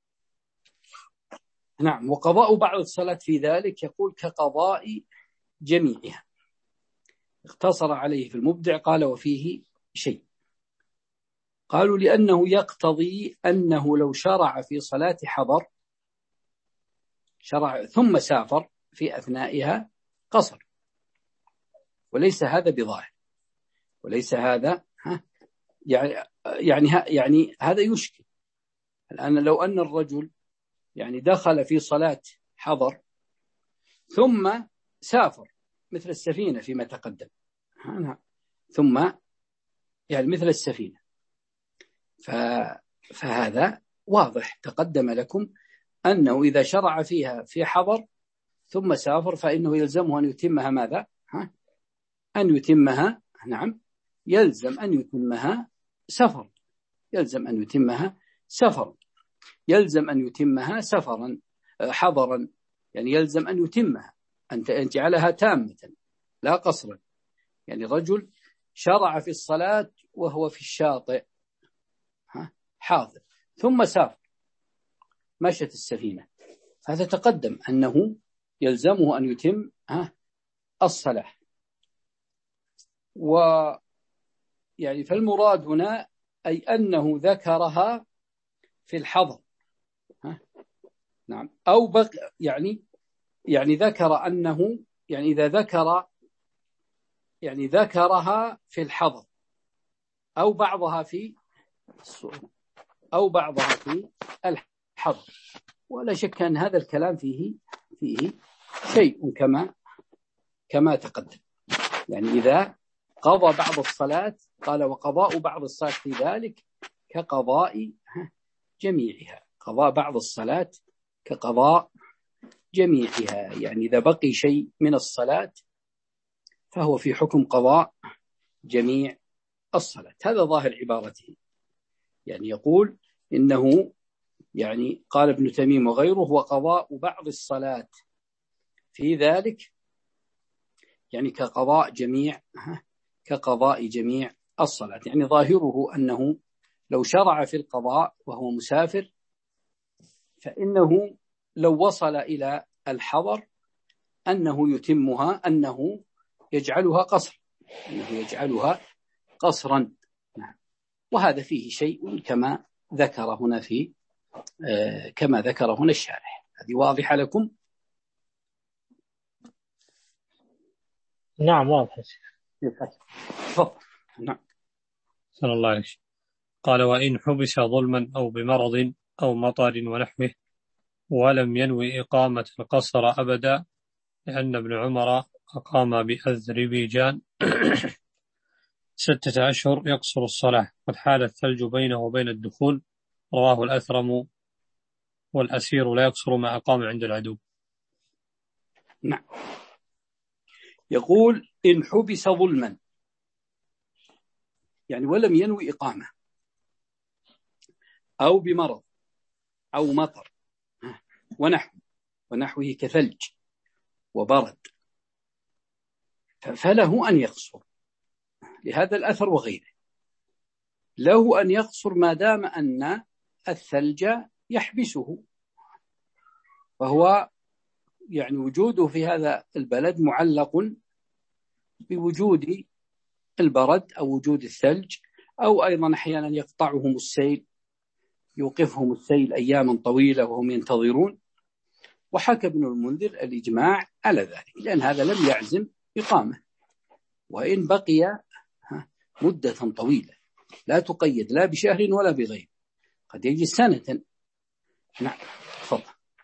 نعم، وقضاء بعض الصلاة في ذلك يقول كقضاء جميعها، اقتصر عليه في المبدع، قال وفيه شيء. قالوا لأنه يقتضي أنه لو شرع في صلاة حضر شرع ثم سافر في أثنائها قصر، وليس هذا بظاهر، وليس هذا ها يعني يعني يعني هذا يشكل. الآن لو أن الرجل يعني دخل في صلاة حضر ثم سافر مثل السفينة فيما تقدم، ثم يعني مثل السفينة، فهذا واضح تقدم لكم أنه إذا شرع فيها في حضر ثم سافر فإنه يلزمه أن يتمها ماذا؟ ها؟ أن يتمها نعم يلزم أن يتمها سفر يلزم أن يتمها سفرا يلزم أن يتمها سفرا حضرا، يعني يلزم أن يتمها، أن تجعلها تامة لا قصرا. يعني رجل شرع في الصلاة وهو في الشاطئ حاضر ثم سافر مشت السفينة، هذا تقدم أنه يلزمه أن يتم الصلاة. ويعني فالمراد هنا أي أنه ذكرها في الحضر نعم، أو بق يعني يعني ذكر أنه يعني إذا ذكر يعني ذكرها في الحضر أو بعضها في أو بعضها في الحضر، ولا شك أن هذا الكلام فيه فيه شيء كما كما تقدم. يعني إذا قضى بعض الصلاة قال وقضاء بعض الصلاة في ذلك كقضاء جميعها، قضاء بعض الصلاة كقضاء جميعها، يعني إذا بقي شيء من الصلاة فهو في حكم قضاء جميع الصلاة. هذا ظاهر عبارته، يعني يقول إنه يعني قال ابن تميم وغيره وقضاء بعض الصلاة في ذلك يعني كقضاء جميع كقضاء جميع الصلاة، يعني ظاهره أنه لو شرع في القضاء وهو مسافر فإنه لو وصل إلى الحضر أنه يتمها، أنه يجعلها قصر أنه يجعلها قصرا. وهذا فيه شيء كما ذكر هنا في آه كما ذكر هنا الشارح. هذه واضحة لكم؟ نعم واضح. تفضل. نعم. صلى الله عليه وسلم. قال: وإن حبس ظلما أو بمرض أو مطر ونحوه ولم ينوي إقامة القصر أبدا، لأن ابن عمر أقام بأذربيجان ستة أشهر يقصر الصلاة، قد حال الثلج بينه وبين الدخول. رواه الأثرم. والأسير لا يقصر ما أقام عند العدو. نعم. يقول: إن حبس ظلما، يعني ولم ينوي إقامة، أو بمرض أو مطر ونحو ونحوه كثلج وبرد، فله أن يقصر، لهذا الأثر وغيره له أن يقصر ما دام أن الثلج يحبسه، وهو يعني وجوده في هذا البلد معلق بوجود البرد أو وجود الثلج، أو أيضا أحيانا يقطعهم السيل، يوقفهم السيل أياما طويلة وهم ينتظرون. وحكى ابن المنذر الإجماع على ذلك، لأن هذا لم يعزم إقامة، وإن بقي مدة طويلة لا تقيد لا بشهر ولا بغير، قد يجلس سنة. نعم، تفضل.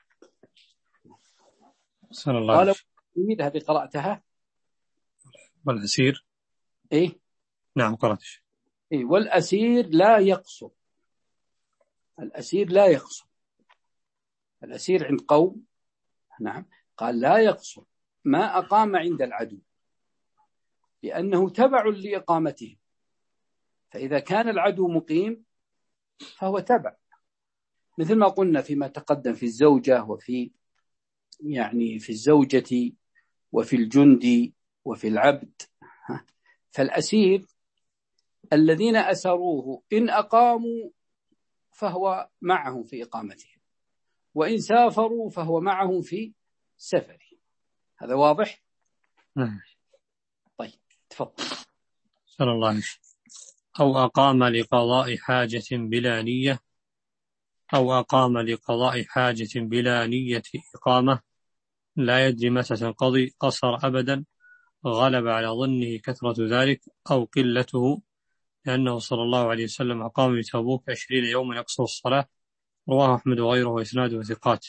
صلى الله قال: هذه قرأتها. والأسير إيه؟ نعم قرأتش. إيه؟ والأسير لا يقصر. الأسير لا يقصر. الأسير عند قوم، نعم، قال لا يقصر ما أقام عند العدو، لأنه تبع لإقامته، فإذا كان العدو مقيم فهو تبع، مثل ما قلنا فيما تقدم في الزوجة، وفي يعني في الزوجة وفي الجندي وفي العبد. فالأسير الذين أسروه إن أقاموا فهو معهم في إقامتهم، وإن سافروا فهو معهم في سفره. هذا واضح؟ نعم. طيب تفضل. صلى الله عليه وسلم. أو أقام لقضاء حاجة بلا نية، أو أقام لقضاء حاجة بلا نية إقامة، لا يدري متى تنقضي، قصر أبدا، غلب على ظنه كثرة ذلك أو قلته، لأنه صلى الله عليه وسلم أقام بتبوك عشرين يوما يقصر الصلاة. رواه أحمد وغيره وإسناده ثقات.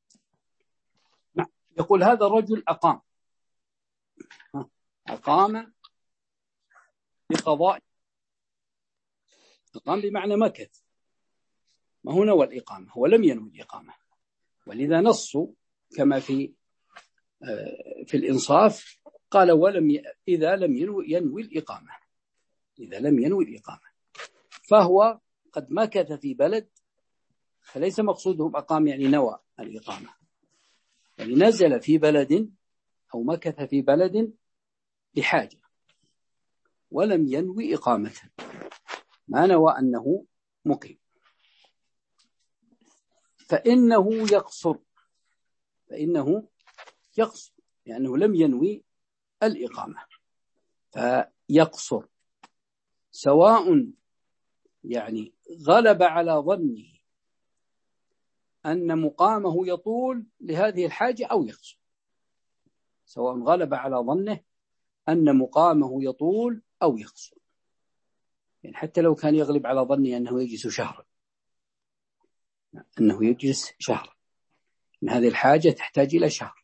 يقول: هذا الرجل أقام أقام بقضاء، أقام بمعنى مكث، ما هو نوى الإقامة، هو لم ينوي الإقامة، ولذا نصوا كما في في الإنصاف، قال: ولم ي... إذا لم ينوي, ينوي الإقامة إذا لم ينوي الإقامة فهو قد مكث في بلد، فليس مقصودهم أقام يعني نوى الإقامة، يعني نزل في بلد أو مكث في بلد لحاجة ولم ينوي إقامة، ما نوى أنه مقيم، فإنه يقصر فإنه يقصر لأنه لم ينوي الإقامة، فيقصر سواء يعني غلب على ظنه أن مقامه يطول لهذه الحاجة أو يقصر، سواء غلب على ظنه أن مقامه يطول أو يقصر، يعني حتى لو كان يغلب على ظنه أنه يجلس شهرا أنه يجلس شهرا أن هذه الحاجة تحتاج إلى شهر،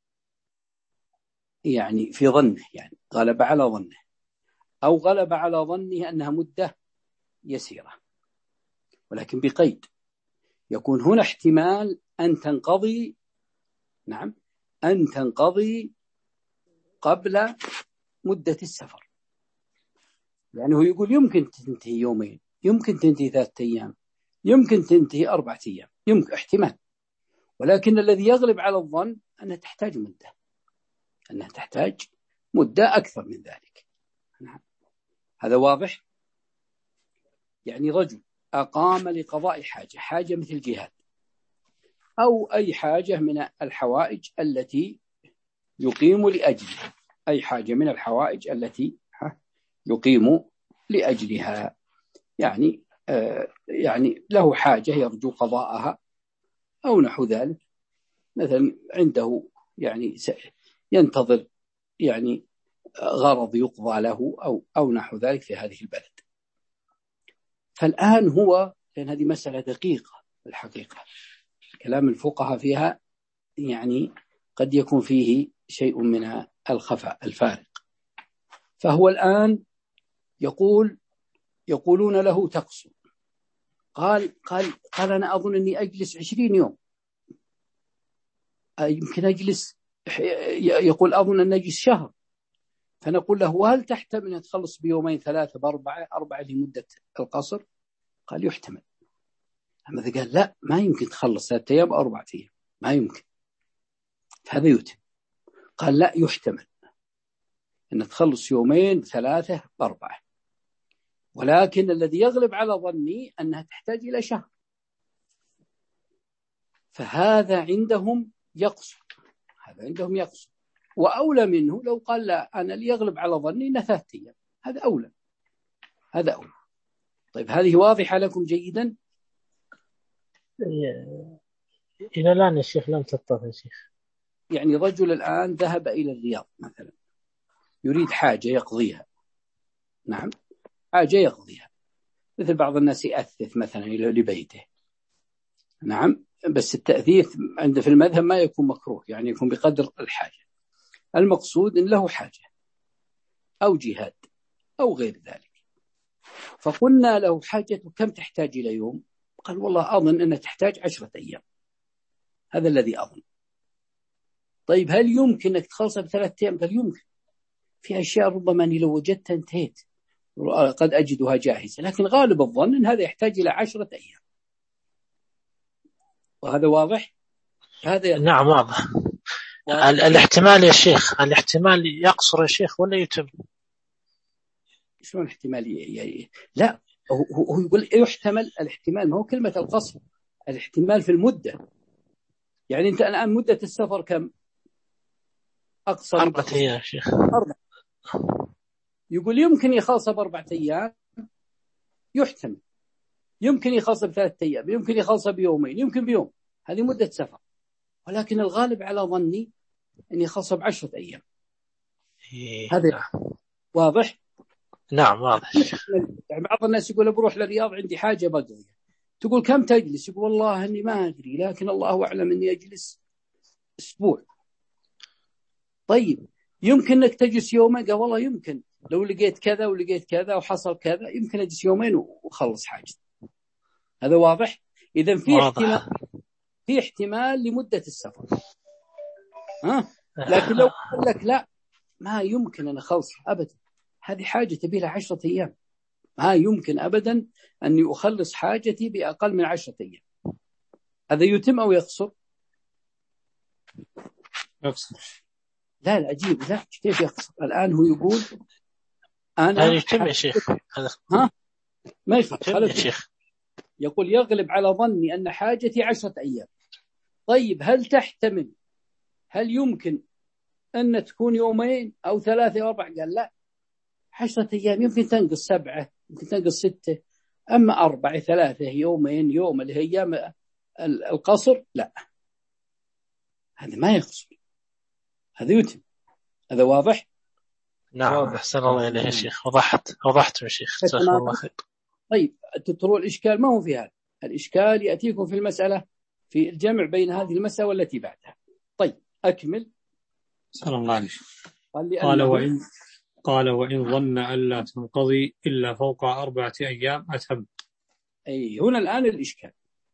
يعني في ظنه، يعني غلب على ظنه، أو غلب على ظنه أنها مدة يسيرة، ولكن بقيد، يكون هنا احتمال أن تنقضي نعم أن تنقضي قبل مدة السفر، يعني هو يقول يمكن تنتهي يومين، يمكن تنتهي ثلاثة أيام، يمكن تنتهي أربعة أيام، يمكن احتمال، ولكن الذي يغلب على الظن أنها تحتاج مدة أنها تحتاج مدة أكثر من ذلك. نعم. هذا واضح؟ يعني رجل أقام لقضاء حاجة حاجة مثل جهاد أو أي حاجة من الحوائج التي يقيم لأجلها أي حاجة من الحوائج التي يقيم لأجلها، يعني آه يعني له حاجة يرجو قضاءها أو نحو ذلك، مثلا عنده يعني ينتظر يعني غرض يقضى له أو أو نحو ذلك في هذه البلد، فالآن هو، لأن هذه مسألة دقيقة الحقيقة، كلام الفقهاء فيها يعني قد يكون فيه شيء من الخفاء الفارق. فهو الآن يقول يقولون له تقصر. قال قال قال أنا أظن أني أجلس عشرين يوم، يمكن أجلس، يقول أظن أن أجلس شهر. فنقول له هل تحتمل أن تخلص بيومين ثلاثة بأربعة أربعة لمدة القصر؟ قال يحتمل. أما إذا قال لا ما يمكن تخلص ثلاثة أيام أو أربعة أيام ما يمكن، هذا يتم. قال لا يحتمل أن تخلص يومين ثلاثة بأربعة، ولكن الذي يغلب على ظني أنها تحتاج إلى شهر، فهذا عندهم يقصر، هذا عندهم يقصر. وأولى منه لو قال لا أنا اللي يغلب على ظني أنها ثلاثة أيام، هذا أولى، هذا أولى. طيب هذه واضحة لكم جيدا؟ إلى الآن يا شيخ لم تتضح يا شيخ. يعني رجل الآن ذهب إلى الرياض مثلا، يريد حاجة يقضيها، نعم حاجة يقضيها، مثل بعض الناس يأثث مثلا إلى لبيته، نعم، بس التأثيث عند في المذهب ما يكون مكروه، يعني يكون بقدر الحاجة. المقصود إن له حاجة أو جهاد أو غير ذلك. فقلنا له حاجة كم تحتاج إلى يوم؟ قال والله أظن أنها تحتاج عشرة أيام، هذا الذي أظن. طيب هل يمكن أنك تخلصها بثلاثة أيام؟ قال يمكن، في أشياء ربما أني لو وجدتها انتهيت قد أجدها جاهزة، لكن غالب الظن أن هذا يحتاج إلى عشرة أيام. وهذا واضح؟ هذا نعم واضح. الاحتمال يا شيخ، الاحتمال يقصر يا شيخ ولا يتم؟ شلون احتمال يعني؟ لا هو هو يقول يحتمل. الاحتمال ما هو كلمة القصر، الاحتمال في المدة. يعني أنت الآن مدة السفر كم؟ أقصى أربعة أيام يا شيخ. أربعة. يقول يمكن يخلص بأربعة أيام، يحتمل. يمكن يخلص بثلاثة أيام، يمكن يخلص بيومين، يمكن بيوم، هذه مدة سفر. ولكن الغالب على ظني أن يخلص بعشرة أيام. هذا نعم. واضح؟ نعم واضح. يعني بعض الناس يقول بروح للرياض عندي حاجة بقضيها، تقول كم تجلس؟ يقول والله أني ما أدري، لكن الله أعلم أني أجلس أسبوع. طيب يمكن أنك تجلس يومين؟ قال والله يمكن، لو لقيت كذا ولقيت كذا وحصل كذا يمكن أجلس يومين وخلص حاجة. هذا واضح؟ إذن في احتمال، في احتمال لمدة السفر، ها؟ لكن لو قال لك لا ما يمكن أن أخلص أبدا، هذه حاجة تبي لها عشرة أيام، ما يمكن أبدا أني أخلص حاجتي بأقل من عشرة أيام، هذا يتم أو يقصر؟ يقصر. لا العجيب، لا كيف يقصر؟ الآن هو يقول أنا هذا يتم يا شيخ. ها ما يفهم يا شيخ. يقول يغلب على ظني أن حاجتي عشرة أيام. طيب هل تحتمل، هل يمكن أن تكون يومين أو ثلاثة أو أربعة؟ قال لا، عشرة أيام يمكن تنقص سبعة، يمكن تنقص ستة، أما أربعة ثلاثة يومين يوم اللي هي أيام القصر لا، هذا ما يقصر، هذا يتم. هذا واضح؟ نعم أحسن الله إليه يا شيخ، وضحت وضحت يا شيخ، جزاك الله خير. طيب تطروا الإشكال ما هو في هذا، الإشكال يأتيكم في المسألة في الجمع بين هذه المسألة والتي بعدها. طيب أكمل. صلى الله عليه قال, قال وإن قال وإن ظن ألا تنقضي إلا فوق أربعة أيام أتم. أي هنا الآن الإشكال،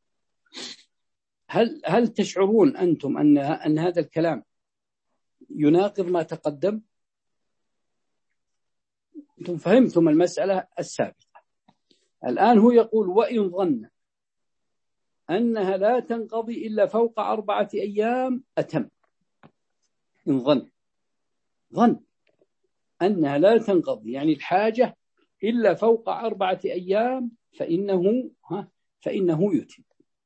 هل هل تشعرون أنتم أن أن هذا الكلام يناقض ما تقدم؟ أنتم فهمتم المسألة السابقة. الآن هو يقول وإن ظن أنها لا تنقضي إلا فوق أربعة أيام أتم. إن ظن ظن أنها لا تنقضي يعني الحاجة إلا فوق أربعة أيام فإنه ها فإنه يتم.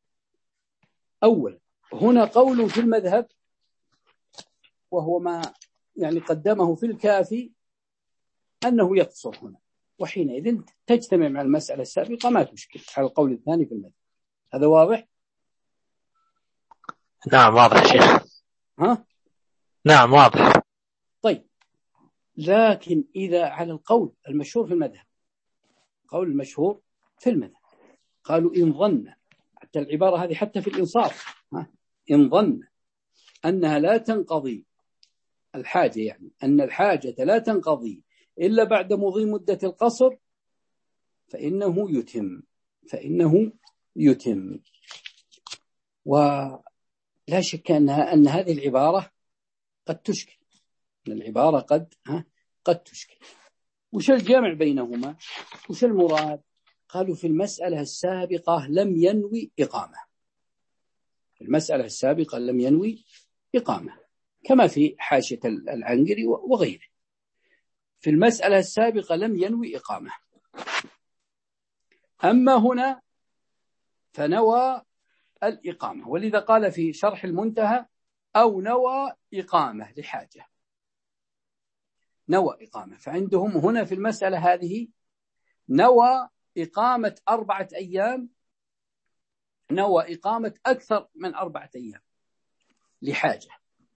أول هنا قول في المذهب وهو ما يعني قدمه في الكافي أنه يقصر هنا، وحينئذ تجتمع مع المسألة السابقة ما تشكل على القول الثاني في المذهب. هذا واضح؟ نعم واضح شيخ. ها؟ نعم واضح. طيب لكن إذا على القول المشهور في المذهب، قول المشهور في المذهب. قالوا إن ظن، حتى العبارة هذه حتى في الإنصاف، ها؟ إن ظن أنها لا تنقضي الحاجة، يعني أن الحاجة لا تنقضي إلا بعد مضي مدة القصر، فإنه يتم فإنه يتم ولا شك أنها أن هذه العبارة قد تشكل، أن العبارة قد ها قد تشكل. وش الجمع بينهما؟ وش المراد؟ قالوا في المسألة السابقة لم ينوي إقامة، في المسألة السابقة لم ينوي إقامة كما في حاشية العنقري وغيره. في المسألة السابقة لم ينوي إقامة، أما هنا فنوى الإقامة، ولذا قال في شرح المنتهى أو نوى إقامة لحاجة، نوى إقامة. فعندهم هنا في المسألة هذه نوى إقامة أربعة أيام، نوى إقامة أكثر من أربعة أيام لحاجة،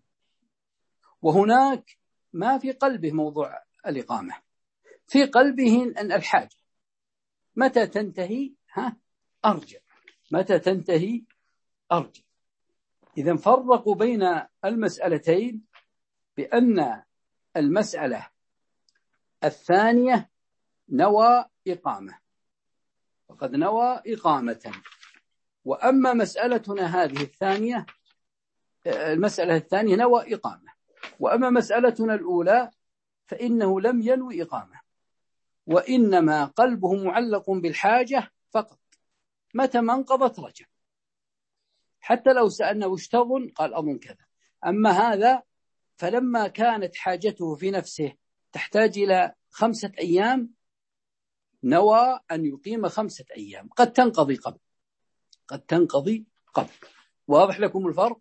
وهناك ما في قلبه موضوع الإقامة، في قلبه أن الحاجة متى تنتهي ها أرجع، متى تنتهي أرجع. إذن فرقوا بين المسألتين بأن المسألة الثانية نوى إقامة، وقد نوى إقامة، وأما مسألتنا هذه الثانية، المسألة الثانية نوى إقامة، وأما مسألتنا الأولى فإنه لم ينوي إقامة، وإنما قلبه معلق بالحاجة فقط، متى ما انقضت رجع، حتى لو سألنا وش تظن قال أظن كذا. أما هذا فلما كانت حاجته في نفسه تحتاج إلى خمسة أيام نوى أن يقيم خمسة أيام، قد تنقضي قبل قد تنقضي قبل. واضح لكم الفرق؟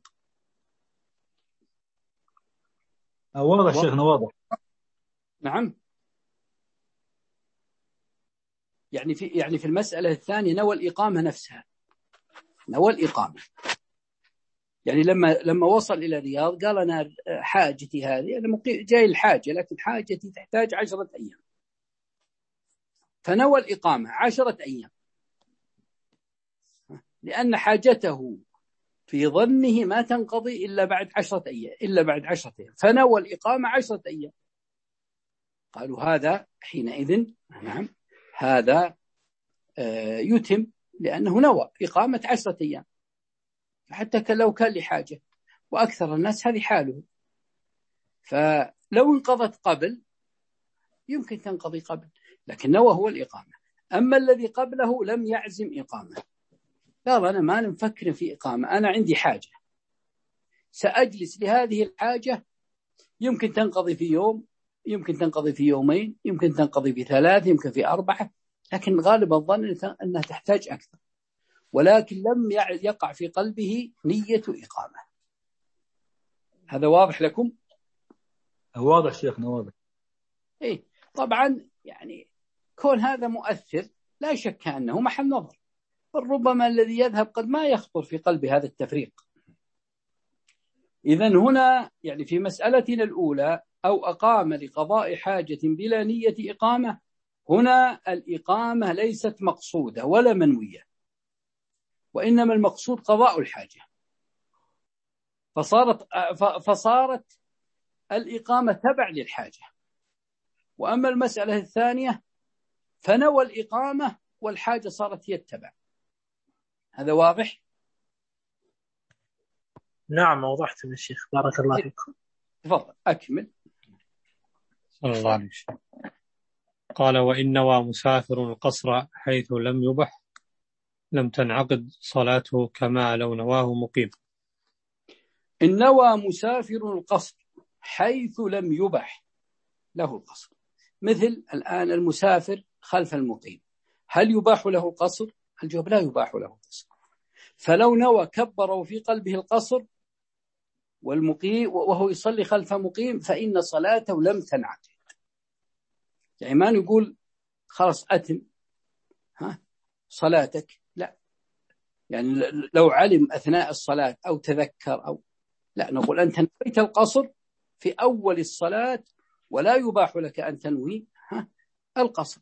واضح شيخنا واضح. نعم. يعني في يعني في المسألة الثانية نوى الإقامة نفسها، نوى الإقامة، يعني لما لما وصل إلى الرياض قال أنا حاجتي هذه، أنا جاي الحاجة لكن حاجتي تحتاج عشرة أيام، فنوى الإقامة عشرة أيام، لأن حاجته في ظنه ما تنقضي إلا بعد عشرة أيام إلا بعد عشرة أيام، فنوى الإقامة عشرة أيام. قالوا هذا حينئذ نعم هذا آه يتم، لأنه نوى إقامة عشرة أيام، حتى لو كان لحاجة، وأكثر الناس هذه حاله. فلو انقضت قبل يمكن تنقضي قبل، لكن نوى هو الإقامة. أما الذي قبله لم يعزم إقامة، قال أنا ما نفكر في إقامة، أنا عندي حاجة سأجلس لهذه الحاجة، يمكن تنقضي في يوم، يمكن تنقضي في يومين، يمكن تنقضي في ثلاث، يمكن في أربعة، لكن غالب الظن أنها تحتاج أكثر، ولكن لم يقع في قلبه نية إقامة. هذا واضح لكم؟ واضح شيخنا واضح. إيه طبعا يعني كون هذا مؤثر لا شك أنه محل نظر، ربما الذي يذهب قد ما يخطر في قلبه هذا التفريق. إذن هنا يعني في مسألتنا الأولى أو أقام لقضاء حاجة بلا نية إقامة، هنا الإقامة ليست مقصودة ولا منوية، وإنما المقصود قضاء الحاجة، فصارت فصارت الإقامة تبع للحاجة. وأما المسألة الثانية فنوى الإقامة والحاجة صارت هي التبع. هذا واضح؟ نعم وضحت من الشيخ، بارك الله فيكم. تفضل أكمل. صلى الله عليه وسلم. قال وإن نوى مسافر القصر حيث لم يبح لم تنعقد صلاته كما لو نواه مقيم. إن نوى مسافر القصر حيث لم يبح له القصر، مثل الآن المسافر خلف المقيم، هل يباح له القصر؟ الجواب لا يباح له القصر. فلو نوى كبر وفي قلبه القصر والمقيم وهو يصلي خلف مقيم فإن صلاته لم تنعقد. يعني ما نقول خلاص أتم ها صلاتك، لا، يعني لو علم أثناء الصلاة أو تذكر أو لا، نقول أنت نويت القصر في أول الصلاة ولا يباح لك أن تنوي ها القصر.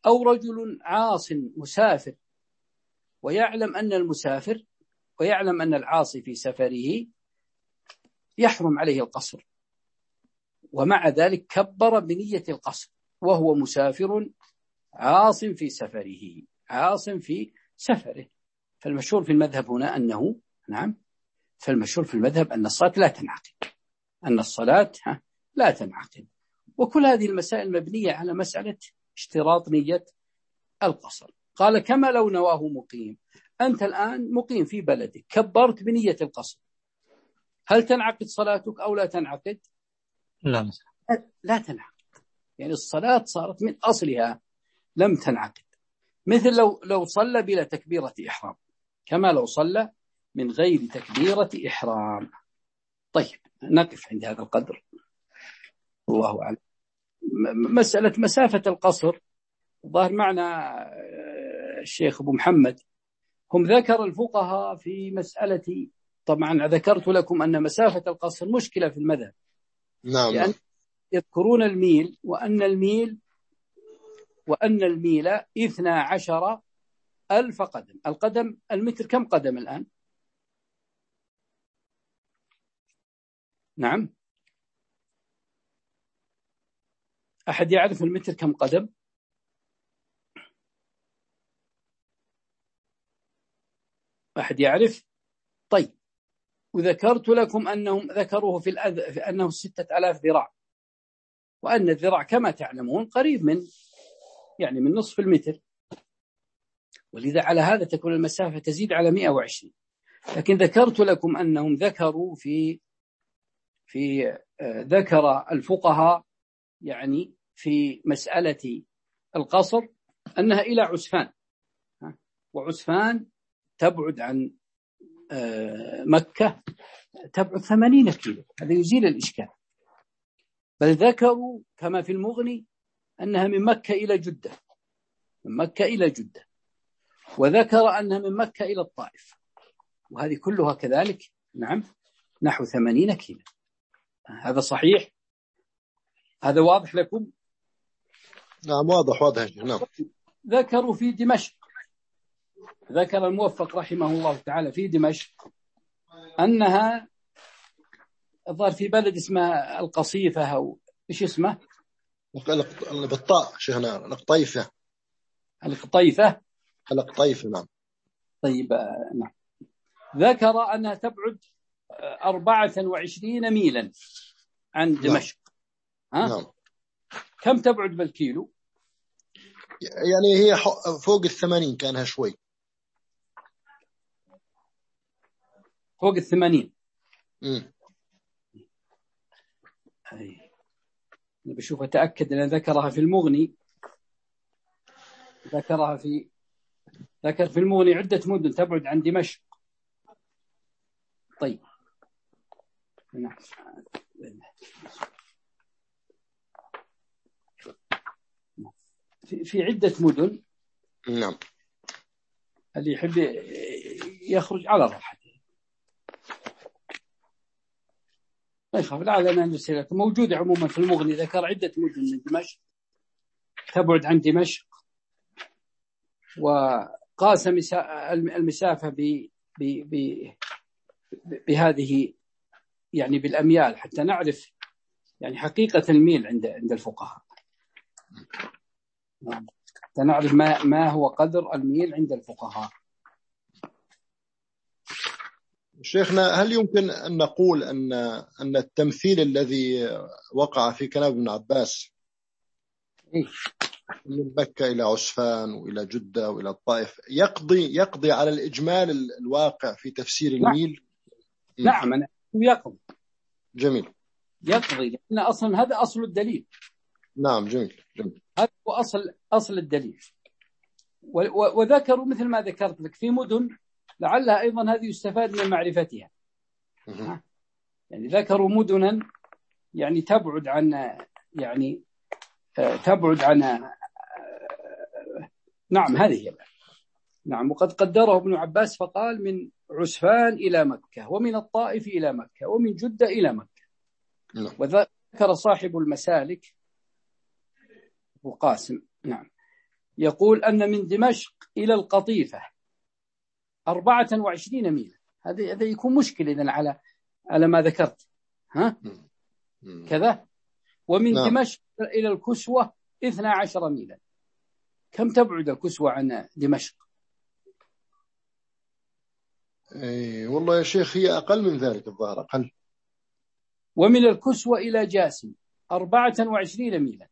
أو رجل عاص مسافر ويعلم أن المسافر ويعلم أن العاصي في سفره يحرم عليه القصر، ومع ذلك كبر بنية القصر وهو مسافر عاص في سفره عاص في سفره. فالمشهور في المذهب هنا أنه نعم فالمشهور في المذهب أن الصلاة لا تنعقد أن الصلاة لا تنعقد. وكل هذه المسائل مبنية على مسألة اشتراط نية القصر. قال كما لو نواه مقيم. أنت الآن مقيم في بلدك كبرت بنية القصر، هل تنعقد صلاتك أو لا تنعقد؟ لا لا تنعقد، يعني الصلاة صارت من أصلها لم تنعقد، مثل لو لو صلى بلا تكبيرة إحرام، كما لو صلى من غير تكبيرة إحرام. طيب نقف عند هذا القدر، الله أعلم. مسألة مسافة القصر ظاهر معنا الشيخ أبو محمد، هم ذكر الفقهاء في مسألة، طبعا ذكرت لكم أن مسافة القصر مشكلة في المذهب، نعم لأن يذكرون الميل وأن الميل وأن الميل اثنى عشر ألف قدم. القدم المتر كم قدم الآن؟ نعم، أحد يعرف المتر كم قدم؟ أحد يعرف؟ طيب، وذكرت لكم أنهم ذكروه في الأذ... أنه ستة آلاف ذراع، وأن الذراع كما تعلمون قريب من يعني من نصف المتر، ولذا على هذا تكون المسافة تزيد على مئة وعشرين. لكن ذكرت لكم أنهم ذكروا في في ذكر الفقهاء يعني في مسألة القصر أنها إلى عسفان، وعسفان تبعد عن مكة تبعد ثمانين كيلو، هذا يزيل الإشكال. بل ذكروا كما في المغني أنها من مكة إلى جدة، من مكة إلى جدة، وذكر أنها من مكة إلى الطائف، وهذه كلها كذلك نعم نحو ثمانين كيلو. هذا صحيح؟ هذا واضح لكم؟ نعم واضح واضح. نعم. ذكروا في دمشق، ذكر الموفق رحمه الله تعالى في دمشق أنها الظاهر في بلد اسمها القصيفة أو إيش اسمه؟ بالطاء شيخنا القطيفة. القطيفة. القطيفة نعم. طيب نعم. ذكر أنها تبعد أربعة وعشرين ميلا عن دمشق. نعم. ها؟ نعم. كم تبعد بالكيلو؟ يعني هي فوق الثمانين كانها شوي. فوق الثمانين. امم أنا بشوف أتأكد أن ذكرها في المغني، ذكرها في ذكر في المغني عدة مدن تبعد عن دمشق. طيب نعم. في في عدة مدن. نعم. اللي يحب يخرج على راحته لا يخاف، لعلنا نرسل لكم. موجودة عموما في المغني، ذكر عدة مدن من دمشق تبعد عن دمشق، وقاس المسافة ب ب ب بهذه يعني بالأميال حتى نعرف يعني حقيقة الميل عند عند الفقهاء، حتى نعرف ما ما هو قدر الميل عند الفقهاء. شيخنا هل يمكن أن نقول أن أن التمثيل الذي وقع في كلام ابن عباس إيه؟ من مكة إلى عسفان وإلى جدة وإلى الطائف يقضي يقضي على الإجمال الواقع في تفسير الميل؟ نعم أنا يقضي. جميل. يقضي لأن أصلا هذا أصل الدليل. نعم جميل جميل. هذا هو أصل أصل الدليل. وذكروا مثل ما ذكرت لك في مدن لعلها أيضا هذه يستفاد من معرفتها. يعني ذكروا مدنا يعني تبعد عن يعني تبعد عن نعم هذه هي. نعم. وقد قدره ابن عباس فقال من عسفان إلى مكة، ومن الطائف إلى مكة، ومن جدة إلى مكة. وذكر صاحب المسالك أبو قاسم نعم يقول أن من دمشق إلى القطيفة أربعة وعشرين ميلا. هذا هذا يكون مشكل إذن على على ما ذكرت، ها كذا. ومن نعم. دمشق إلى الكسوة اثنا عشر ميلا. كم تبعد الكسوة عن دمشق؟ أي والله يا شيخ هي أقل من ذلك، الظاهر أقل. ومن الكسوة إلى جاسم أربعة وعشرين ميلا.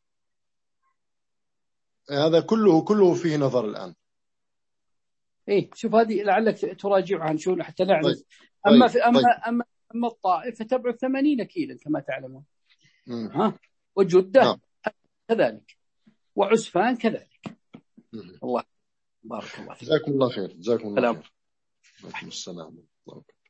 هذا كله كله فيه نظر الآن. إيه شوف هذه لعلك تراجعها نشوف حتى نعرف. طيب. أما في أما طيب. أما أما الطائف فتبعد ثمانين كيلا كما تعلمون. مم. ها وجدة نعم. كذلك وعسفان كذلك. مم. الله بارك الله فيك. جزاكم الله خير. جزاكم الله خير. وعليكم السلام.